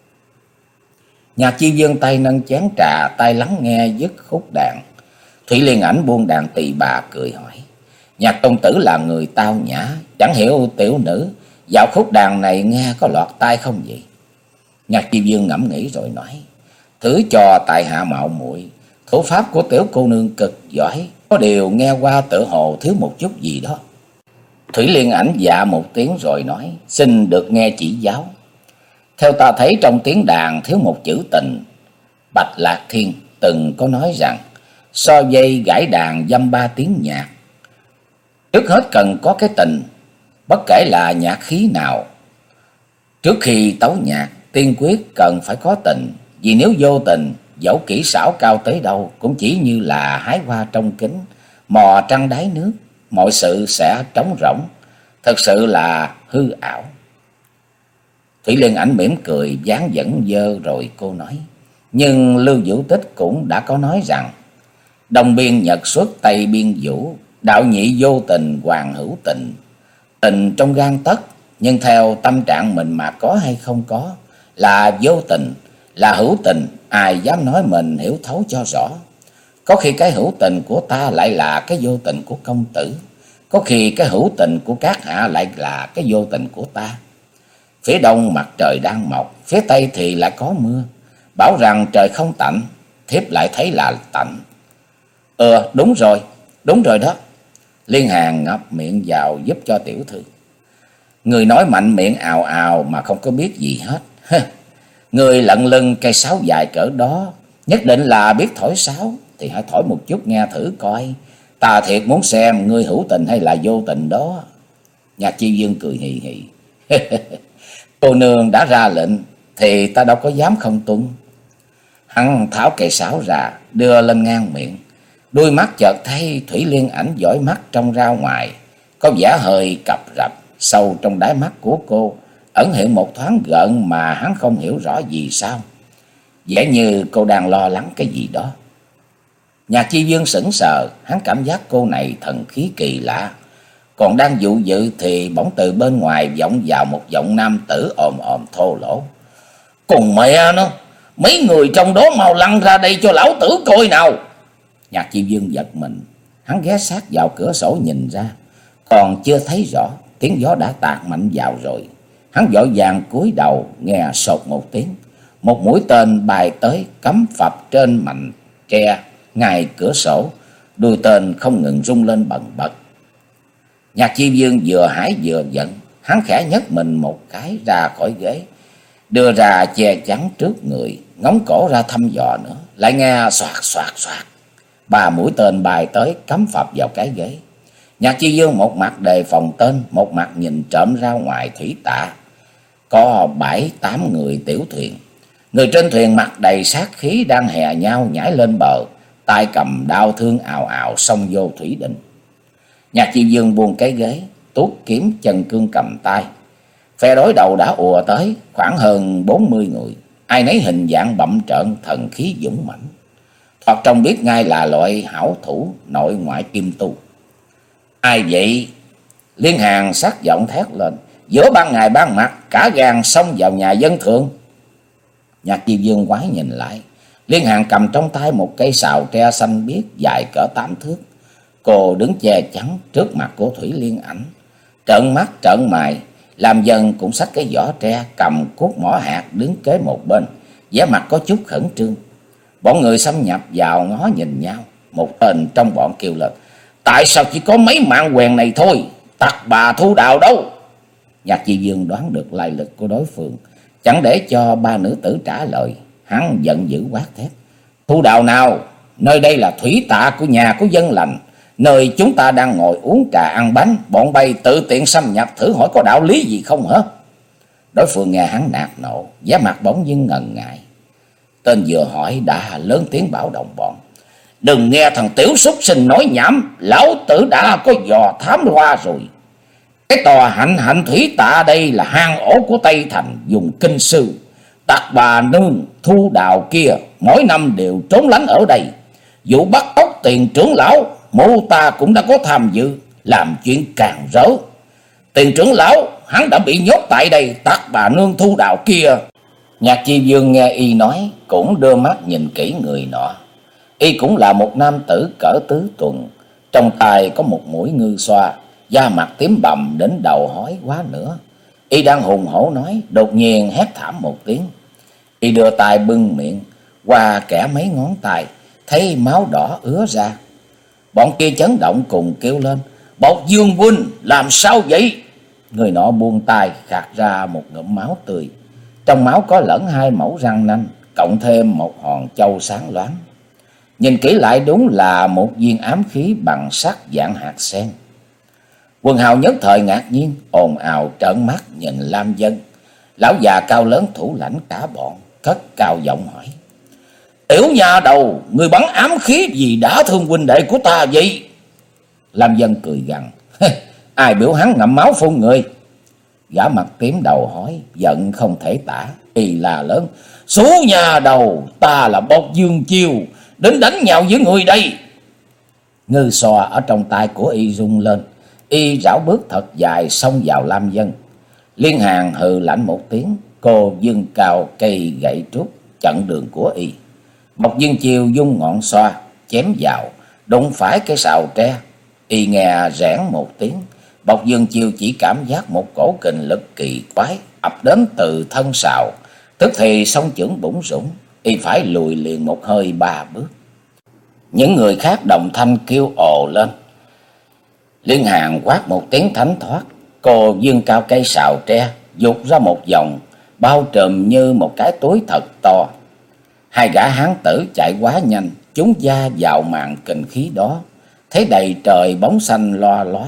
Nhạc Chi Vương tay nâng chén trà, tay lắng nghe dứt khúc đàn. Thủy Liên Ảnh buông đàn tỳ bà cười hỏi, Nhạc công tử là người tao nhã, chẳng hiểu tiểu nữ dạo khúc đàn này nghe có lọt tai không vậy? Nhạc Chi Vương ngẫm nghĩ rồi nói, thử cho tại hạ mạo muội, thủ pháp của tiểu cô nương cực giỏi, có điều nghe qua tự hồ thiếu một chút gì đó. Thủy Liên Ảnh dạ một tiếng rồi nói, xin được nghe chỉ giáo. Theo ta thấy trong tiếng đàn thiếu một chữ tình. Bạch Lạc Thiên từng có nói rằng, so dây gãi đàn dăm ba tiếng nhạc, trước hết cần có cái tình, bất kể là nhạc khí nào. Trước khi tấu nhạc, tiên quyết cần phải có tình, vì nếu vô tình, dẫu kỹ xảo cao tới đâu cũng chỉ như là hái hoa trong kính, mò trăng đáy nước, mọi sự sẽ trống rỗng, thật sự là hư ảo. Thủy Liên Ảnh mỉm cười, dáng dẫn dơ rồi cô nói, nhưng Lưu Vũ Tích cũng đã có nói rằng, đông biên nhật xuất tây biên vũ, đạo nhị vô tình hoàng hữu tình. Tình trong gan tấc, nhưng theo tâm trạng mình mà có hay không có là vô tình, là hữu tình, ai dám nói mình hiểu thấu cho rõ. Có khi cái hữu tình của ta lại là cái vô tình của công tử, có khi cái hữu tình của các hạ lại là cái vô tình của ta. Phía đông mặt trời đang mọc, phía tây thì lại có mưa. Bảo rằng trời không tạnh, thiếp lại thấy là tạnh. Ờ đúng rồi, đúng rồi đó. Liên Hàn ngập miệng vào giúp cho tiểu thư. Người nói mạnh miệng ào ào mà không có biết gì hết. Người lận lưng cây sáo dài cỡ đó, nhất định là biết thổi sáo, thì hãy thổi một chút nghe thử coi. Ta thiệt muốn xem ngươi hữu tình hay là vô tình đó. Nhạc Chi Vương cười hì hì. Cô nương đã ra lệnh thì ta đâu có dám không tuân. Hắn tháo cây sáo ra, đưa lên ngang miệng. Đôi mắt chợt thấy Thủy Liên Ảnh dõi mắt trong ra ngoài, có vẻ hơi cập rập. Sâu trong đáy mắt của cô ẩn hiện một thoáng gợn mà hắn không hiểu rõ vì sao, vẻ như cô đang lo lắng cái gì đó. Nhạc Chi Vương sững sờ, hắn cảm giác cô này thần khí kỳ lạ. Còn đang dụ dự thì bỗng từ bên ngoài vọng vào một giọng nam tử ồm ồm thô lỗ. Cùng mẹ nó, mấy người trong đó mau lăn ra đây cho lão tử coi nào. Nhạc Chi Vương giật mình, hắn ghé sát vào cửa sổ nhìn ra, còn chưa thấy rõ, tiếng gió đã tạt mạnh vào rồi. Hắn vội vàng cúi đầu, nghe sột một tiếng, một mũi tên bay tới cắm phập trên mành tre ngay cửa sổ, đuôi tên không ngừng rung lên bần bật. Nhạc Chi Dương vừa hãi vừa giận, hắn khẽ nhấc mình một cái ra khỏi ghế, đưa ra che chắn trước người, ngóng cổ ra thăm dò nữa. Lại nghe xoạt xoạt xoạt, ba mũi tên bay tới cắm phập vào cái ghế. Nhạc Chi Dương một mặt đề phòng tên, một mặt nhìn trộm ra ngoài thủy tạ. Có bảy tám người tiểu thuyền. Người trên thuyền mặt đầy sát khí đang hè nhau nhảy lên bờ, tay cầm đao thương ào ào xông vô thủy đình. Nhạc Chi Dương buông cái ghế, tuốt kiếm chân cương cầm tay. Phe đối đầu đã ùa tới khoảng hơn bốn mươi người, ai nấy hình dạng bậm trợn, thần khí dũng mãnh. Thoạt trông biết ngay là loại hảo thủ nội ngoại kim tu. Ai vậy? Liên Hàn sắc giọng thét lên. Giữa ban ngày ban mặt, cả gan xông vào nhà dân thượng. Nhạc Chi Dương quái nhìn lại. Liên Hàn cầm trong tay một cây sào tre xanh biếc dài cỡ tám thước. Cô đứng che chắn trước mặt của Thủy Liên Ảnh, trợn mắt trợn mày. Làm Dân cũng xách cái vỏ tre, cầm cuốc mỏ hạt đứng kế một bên, vẻ mặt có chút khẩn trương. Bọn người xâm nhập vào ngó nhìn nhau. Một tên trong bọn kêu lên: tại sao chỉ có mấy mạng quèn này thôi? Tặc bà Thu Đào đâu? Nhạc Chi Dương đoán được lai lịch của đối phương, chẳng để cho ba nữ tử trả lời, hắn giận dữ quát thét: Thu Đào nào? Nơi đây là thủy tạ của nhà của dân lành, nơi chúng ta đang ngồi uống trà ăn bánh, bọn bay tự tiện xâm nhập, thử hỏi có đạo lý gì không hả? Đối phương nghe hắn nạt nộ, vẻ mặt bỗng dưng ngần ngại. Tên vừa hỏi đã lớn tiếng bảo đồng bọn: đừng nghe thằng tiểu súc sinh nói nhảm, lão tử đã có dò thám qua rồi. Cái tòa hạnh hạnh thủy tạ đây là hang ổ của Tây Thành dùng kinh sư. Tặc bà nương Thu Đào kia mỗi năm đều trốn lánh ở đây. Vụ bắt ốc tiền trưởng lão, mụ ta cũng đã có tham dự, làm chuyện càng rỡ. Tiền trưởng lão hắn đã bị nhốt tại đây, tặc bà nương Thu Đào kia. Nhạc Chi Dương nghe y nói, cũng đưa mắt nhìn kỹ người nọ. Y cũng là một nam tử cỡ tứ tuần, trong tay có một mũi ngư xoa, da mặt tím bầm đến đầu hói quá nữa. Y đang hùng hổ nói, đột nhiên hét thảm một tiếng. Y đưa tay bưng miệng, qua kẻ mấy ngón tay, thấy máu đỏ ứa ra. Bọn kia chấn động cùng kêu lên: Bộc Dương huynh, làm sao vậy? Người nọ buông tay khạc ra một ngụm máu tươi. Trong máu có lẫn hai mẩu răng nanh, cộng thêm một hòn châu sáng loáng. Nhìn kỹ lại đúng là một viên ám khí bằng sắt dạng hạt sen. Quần hào nhất thời ngạc nhiên, ồn ào trợn mắt nhìn Lam Dân. Lão già cao lớn thủ lãnh cả bọn, cất cao giọng hỏi: Tiểu nhà đầu, người bắn ám khí gì đã thương huynh đệ của ta vậy? Lam Dân cười gằn: ai biểu hắn ngậm máu phun người? Gã mặt tím đầu hỏi, giận không thể tả, y là lớn: Số nhà đầu, ta là Bộc Dương Chiêu, đến đánh nhau với người đây. Ngư xoa ở trong tay của y rung lên, y rảo bước thật dài xông vào Lam Dân. Liên Hàn hừ lạnh một tiếng, cô dương cao cây gậy trúc chặn đường của y. Bộc Dương Chiêu dung ngọn xoa chém vào, đụng phải cái sào tre. Y nghe rẽn một tiếng, Bộc Dương Chiêu chỉ cảm giác một cổ kình lực kỳ quái ập đến từ thân sào, tức thì song chưởng bủng rủng, y phải lùi liền một hơi ba bước. Những người khác đồng thanh kêu ồ lên. Liên Hàn quát một tiếng thánh thoát, cô dương cao cây sào tre, dục ra một vòng, bao trùm như một cái túi thật to. Hai gã hán tử chạy quá nhanh, chúng va vào màn kình khí đó, thấy đầy trời bóng xanh loa lóa.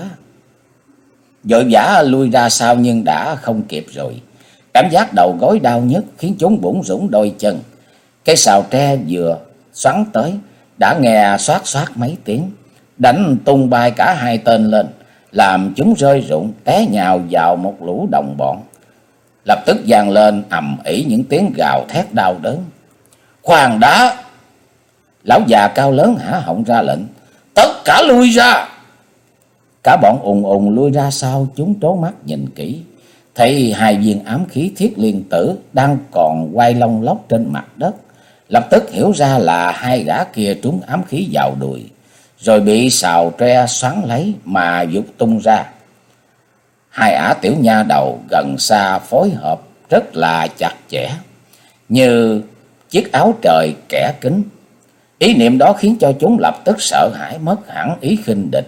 Vội vã lui ra sau nhưng đã không kịp rồi. Cảm giác đầu gối đau nhức khiến chúng bủn rủn đôi chân. Cây sào tre vừa xoắn tới, đã nghe xoát xoát mấy tiếng, đánh tung bay cả hai tên lên, làm chúng rơi rụng té nhào vào một lũ đồng bọn. Lập tức vang lên ầm ĩ những tiếng gào thét đau đớn. Khoan đã! Lão già cao lớn hả họng ra lệnh: Tất cả lui ra! Cả bọn ùn ùn lui ra sau, chúng trố mắt nhìn kỹ, thấy hai viên ám khí thiết liên tử đang còn quay long lóc trên mặt đất. Lập tức hiểu ra là hai gã kia trúng ám khí vào đùi, rồi bị sào tre xoắn lấy mà giục tung ra. Hai ả tiểu nha đầu gần xa phối hợp rất là chặt chẽ, như chiếc áo trời kẻ kính. Ý niệm đó khiến cho chúng lập tức sợ hãi, mất hẳn ý khinh địch,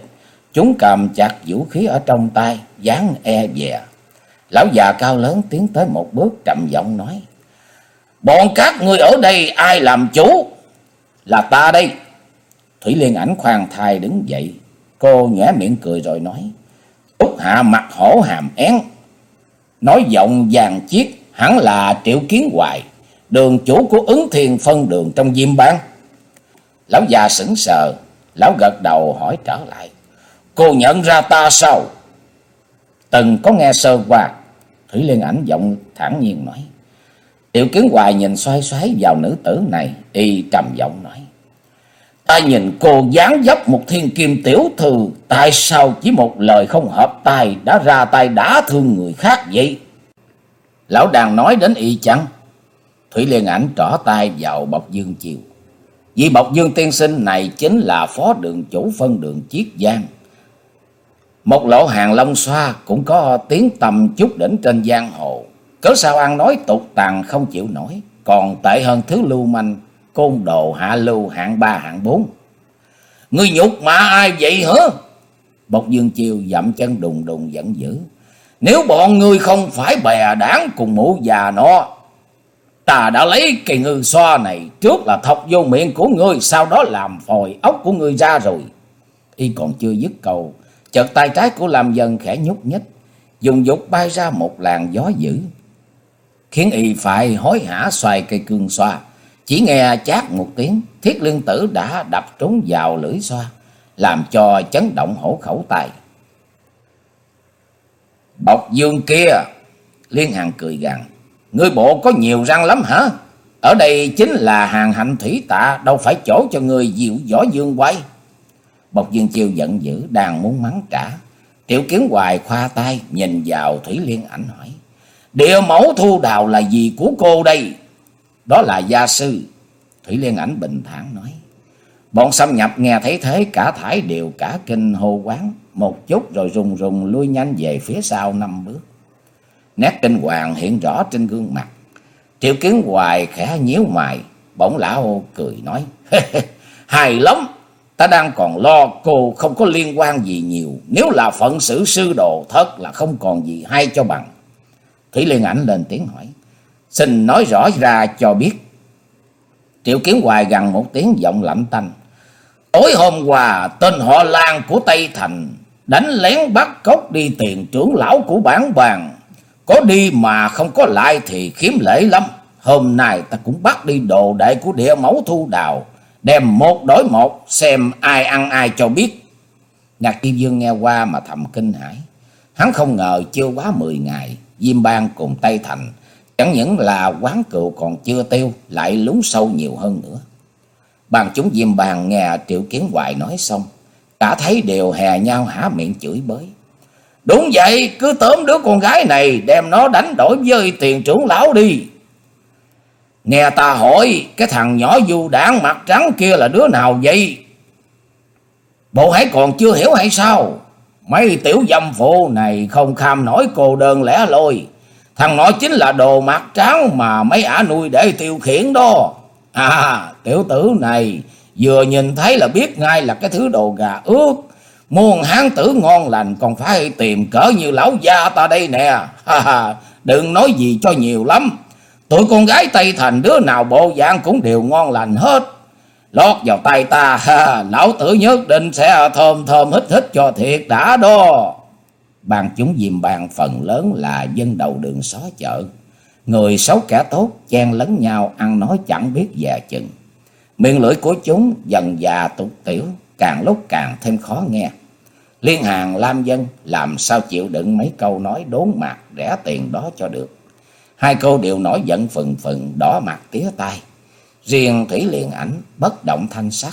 Chúng cầm chặt vũ khí ở trong tay, dáng e dè. Lão già cao lớn tiến tới một bước, trầm giọng nói: "Bọn các ngươi ở đây ai làm chủ?" "Là ta đây." Thủy Liên Ảnh khoan thai đứng dậy, cô nhếch miệng cười rồi nói: "Trúc hạ mặt hổ hàm én, nói giọng vàng chiết, hẳn là Triệu Kiến Hoài, đường chủ của Ứng Thiên phân đường trong Diêm Bang." Lão già sững sờ, lão gật đầu hỏi trở lại: "Cô nhận ra ta sao?" "Từng có nghe sơ qua." Thủy Liên Ảnh giọng thản nhiên nói. Triệu Kiến Hoài nhìn xoay xoáy vào nữ tử này, y trầm giọng nói: "Ta nhìn cô dáng dấp một thiên kim tiểu thư, tại sao chỉ một lời không hợp tai đã ra tay đả thương người khác vậy?" "Lão đang nói đến y chăng?" Thủy Liên Ảnh trỏ tay vào Bộc Dương Chiêu. Vị Bộc Dương tiên sinh này chính là phó đường chủ phân đường Chiết Giang, một lộ hàng long xoa cũng có tiếng tầm chút đỉnh trên giang hồ. Cớ sao ăn nói tục tằn không chịu nổi, còn tệ hơn thứ lưu manh côn đồ hạ lưu hạng ba hạng bốn. "Ngươi nhục mạ ai vậy hả?" Bộc Dương Chiêu dậm chân đùng đùng giận dữ: "Nếu bọn ngươi không phải bè đảng cùng mụ già nó, ta đã lấy cây ngư xoa này trước là thọc vô miệng của ngươi, sau đó làm phòi ốc của ngươi ra rồi." Y còn chưa dứt câu, chợt tay trái của Lam Dân khẽ nhúc nhích, dùng dục bay ra một làn gió dữ, khiến y phải hối hả xoay cây cương xoa. Chỉ nghe chát một tiếng, Thiết Liên Tử đã đập trúng vào lưỡi xoa, làm cho chấn động hổ khẩu tay. "Bộc Dương kia!" Liên Hằng cười gằn: "Ngươi bộ có nhiều răng lắm hả? Ở đây chính là hàng hạnh thủy tạ, đâu phải chỗ cho người diệu võ dương quay." Bộc Dương Chiêu giận dữ, đang muốn mắng trả. Triệu Kiến Hoài khoa tay nhìn vào Thủy Liên Ảnh hỏi: "Địa mẫu thu đào là gì của cô đây?" "Đó là gia sư." Thủy Liên Ảnh bình thản nói. Bọn xâm nhập nghe thấy thế cả thải đều cả kinh hô quán một chút, rồi rùng rùng lui nhanh về phía sau năm bước. Nét kinh hoàng hiện rõ trên gương mặt. Triệu Kiến Hoài khẽ nhíu mày, bỗng lão cười nói: "Hay lắm, ta đang còn lo cô không có liên quan gì nhiều, nếu là phận xử sư đồ thật là không còn gì hay cho bằng." Thủy Liên Ảnh lên tiếng hỏi: "Xin nói rõ ra cho biết." Triệu Kiến Hoài gằn một tiếng giọng lạnh tanh: "Tối hôm qua tên họ Lan của Tây Thành đánh lén bắt cóc đi tiền trưởng lão của bản bàn, có đi mà không có lại thì khiếm lễ lắm. Hôm nay ta cũng bắt đi đồ đệ của địa mẫu thu đào, đem một đối một, xem ai ăn ai cho biết." Ngạc Kim Dương nghe qua mà thầm kinh hãi. Hắn không ngờ chưa quá mười ngày, Diêm Bang cùng Tây Thành chẳng những là quán cựu còn chưa tiêu, lại lún sâu nhiều hơn nữa. Ban chúng Diêm Bang nghe Triệu Kiến Hoài nói xong, cả thấy đều hè nhau há miệng chửi bới: "Đúng vậy, cứ tóm đứa con gái này đem nó đánh đổi với tiền trưởng lão đi." "Nghe ta hỏi, cái thằng nhỏ du đảng mặt trắng kia là đứa nào vậy? Bộ hãy còn chưa hiểu hay sao? Mấy tiểu dâm phụ này không kham nổi cô đơn lẻ loi. Thằng nó chính là đồ mặt trắng mà mấy ả nuôi để tiêu khiển đó. À, tiểu tử này vừa nhìn thấy là biết ngay là cái thứ đồ gà ướt. Muôn hán tử ngon lành còn phải tìm cỡ như lão gia ta đây nè. Ha ha, đừng nói gì cho nhiều lắm. Tụi con gái Tây Thành đứa nào bộ dạng cũng đều ngon lành hết. Lót vào tay ta, ha, lão tử nhất định sẽ thơm thơm hít hít cho thiệt đã đó." Ban chúng Diêm Bang phần lớn là dân đầu đường xó chợ, người xấu kẻ tốt chen lấn nhau ăn nói chẳng biết dè chừng. Miệng lưỡi của chúng dần già tục tiểu, càng lúc càng thêm khó nghe. Liên Hàn, Lam Dân làm sao chịu đựng mấy câu nói đốn mạt rẻ tiền đó cho được. Hai cô đều nổi giận phừng phừng, đỏ mặt tía tai. Riêng Thủy Liên Ảnh bất động thanh sắc.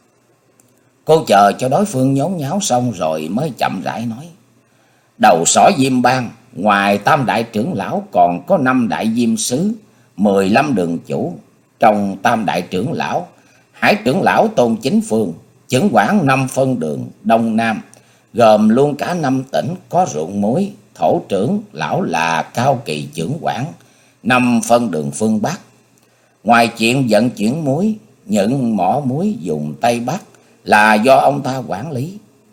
Cô chờ cho đối phương nhốn nháo xong rồi mới chậm rãi nói: "Đầu sỏ Diêm Bang, ngoài tam đại trưởng lão còn có năm đại diêm sứ, mười lăm đường chủ. Trong tam đại trưởng lão, Hải trưởng lão Tôn Chính Phương chưởng quản năm phân đường Đông Nam, gồm luôn cả năm tỉnh có ruộng muối. Thổ trưởng lão là Cao Kỳ chưởng quản năm phân đường phương Bắc. Ngoài chuyện vận chuyển muối, những mỏ muối dùng Tây Bắc là do ông ta quản lý.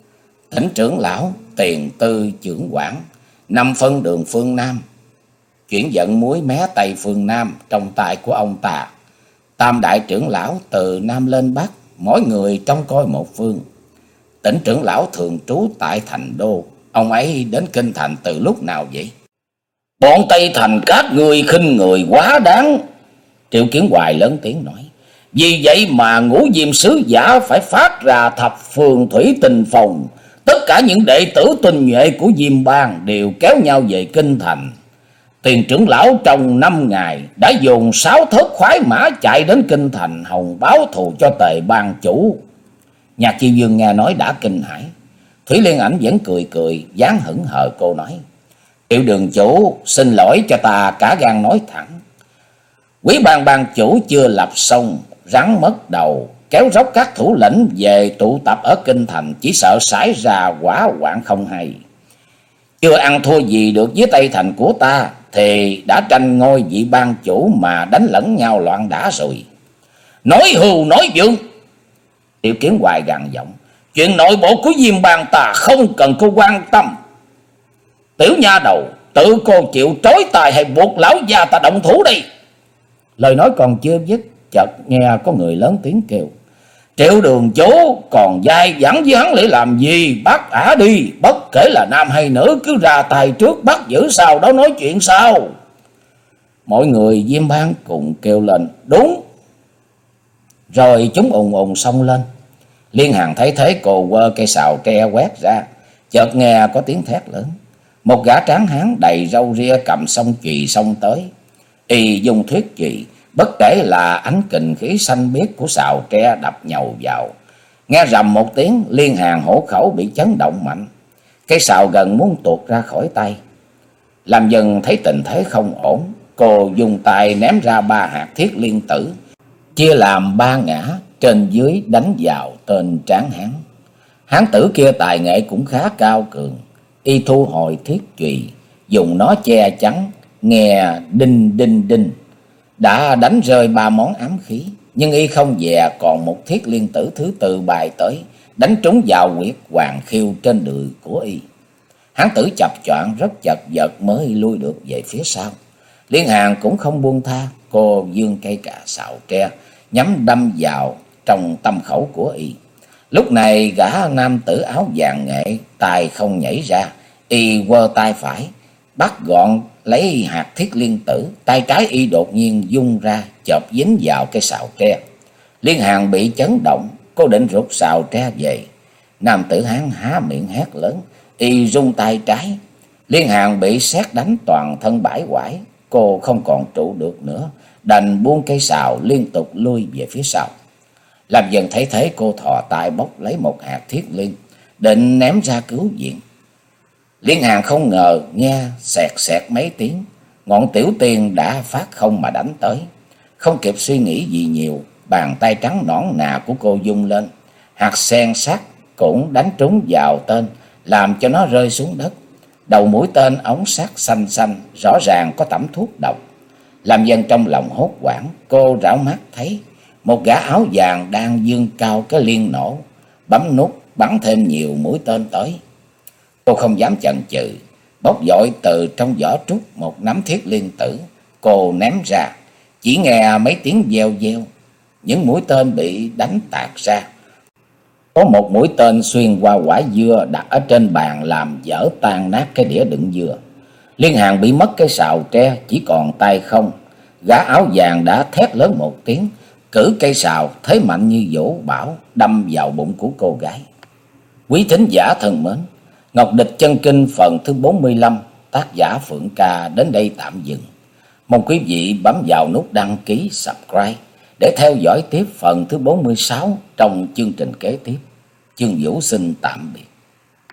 Thỉnh trưởng lão, tiền tư trưởng quản, năm phân đường phương Nam, chuyển dẫn muối mé Tây phương Nam trong tay của ông ta. Tam đại trưởng lão từ Nam lên Bắc, mỗi người trông coi một phương. Tỉnh trưởng lão thường trú tại thành đô, ông ấy đến kinh thành từ lúc nào vậy? Bọn Tây Thành các ngươi khinh người quá đáng. Triệu Kiến Hoài lớn tiếng nói. Vì vậy mà Ngũ Diêm sứ giả phải phát ra thập phường thủy tinh phòng. Tất cả những đệ tử tinh nhuệ của Diêm Bang đều kéo nhau về kinh thành. Tiền trưởng lão trong năm ngày đã dùng sáu thớt khoái mã chạy đến kinh thành hồng báo thù cho Tề Bang chủ. Nhạc Chiêu Dương nghe nói đã kinh hãi. Thủy Liên Ảnh vẫn cười cười, dáng hững hờ. Cô nói, Triệu đường chủ, xin lỗi cho ta cả gan nói thẳng. Quý bang bang chủ chưa lập xong, rắn mất đầu, kéo róc các thủ lĩnh về tụ tập ở kinh thành, chỉ sợ xảy ra quả hoạn không hay. Chưa ăn thua gì được với Tây Thành của ta, thì đã tranh ngôi vị bang chủ mà đánh lẫn nhau loạn đả rồi. Nói hưu nói vượng. Triệu Kiến Hoài gằn giọng, chuyện nội bộ của Diêm Bang ta không cần cô quan tâm. Tiểu nha đầu, tự cô chịu trói tài hay buộc lão già ta động thủ đi. Lời nói còn chưa dứt, chợt nghe có người lớn tiếng kêu, Triệu đường chủ còn dai dẳng với hắn để làm gì? Bắt ả đi, bất kể là nam hay nữ, cứ ra tay trước bắt giữ sau đó nói chuyện sau. Mọi người Diêm Bang cùng kêu lên đúng. Rồi chúng ùng ùng xông lên. Liên Hàn thấy thế, cô quơ cây sào tre quét ra, chợt nghe có tiếng thét lớn. Một gã tráng hán đầy râu ria cầm song chùy xông tới. Y dùng thuyết chùy, bất kể là ánh kình khí xanh biếc của sào tre đập nhầu vào. Nghe rầm một tiếng, Liên Hàn hổ khẩu bị chấn động mạnh. Cây sào gần muốn tuột ra khỏi tay. Làm Dân thấy tình thế không ổn, cô dùng tay ném ra ba hạt thiết liên tử, chia làm ba ngã, trên dưới đánh vào tên tráng hán. Hán tử kia tài nghệ cũng khá cao cường. Y thu hồi thiết chùy, dùng nó che chắn, nghe đinh đinh đinh, đã đánh rơi ba món ám khí. Nhưng y không dè còn một thiết liên tử thứ tư bài tới, đánh trúng vào huyệt hoàng khiêu trên đùi của y. Hán tử chập choạng rất chật vật mới lui được về phía sau. Liên Hàn cũng không buông tha, cô giương cây cà sào tre nhắm đâm vào trong tâm khẩu của y. Lúc này gã nam tử áo vàng nghệ tài không nhảy ra, y quơ tay phải bắt gọn lấy hạt thiết liên tử, tay trái y đột nhiên vung ra chộp dính vào cái sào tre. Liên Hàn bị chấn động, cô định rút sào tre về. Nam tử hán há miệng hét lớn, y rung tay trái. Liên Hàn bị sét đánh toàn thân bãi quải, cô không còn trụ được nữa, đành buông cây sào liên tục lui về phía sau. Làm Dần thấy thế, cô thò tay bốc lấy một hạt thiết liên, định ném ra cứu viện. Liên Hàn không ngờ nghe xẹt xẹt mấy tiếng, ngọn tiểu tiên đã phát không mà đánh tới. Không kịp suy nghĩ gì nhiều, bàn tay trắng nõn nà của cô vung lên, hạt sen sắt cũng đánh trúng vào tên, làm cho nó rơi xuống đất. Đầu mũi tên ống sắt xanh xanh, rõ ràng có tẩm thuốc độc. Làm Dân trong lòng hốt hoảng, cô rảo mắt thấy một gã áo vàng đang giương cao cái liên nổ, bấm nút bắn thêm nhiều mũi tên tới. Cô không dám chần chừ, bóc vội từ trong vỏ trúc một nắm thiết liên tử, cô ném ra. Chỉ nghe mấy tiếng veo veo, những mũi tên bị đánh tạc ra. Có một mũi tên xuyên qua quả dưa đặt ở trên bàn, làm vỡ tan nát cái đĩa đựng dưa. Liên Hàn bị mất cái sào tre, chỉ còn tay không. Gã áo vàng đã thét lớn một tiếng, cử cây sào thế mạnh như vỗ bão đâm vào bụng của cô gái. Quý thính giả thân mến, Ngọc Địch Chân Kinh phần thứ bốn mươi lăm, tác giả Phượng Ca đến đây tạm dừng. Mong quý vị bấm vào nút đăng ký subscribe để theo dõi tiếp phần thứ bốn mươi sáu trong chương trình kế tiếp. Chương Vũ xin tạm biệt.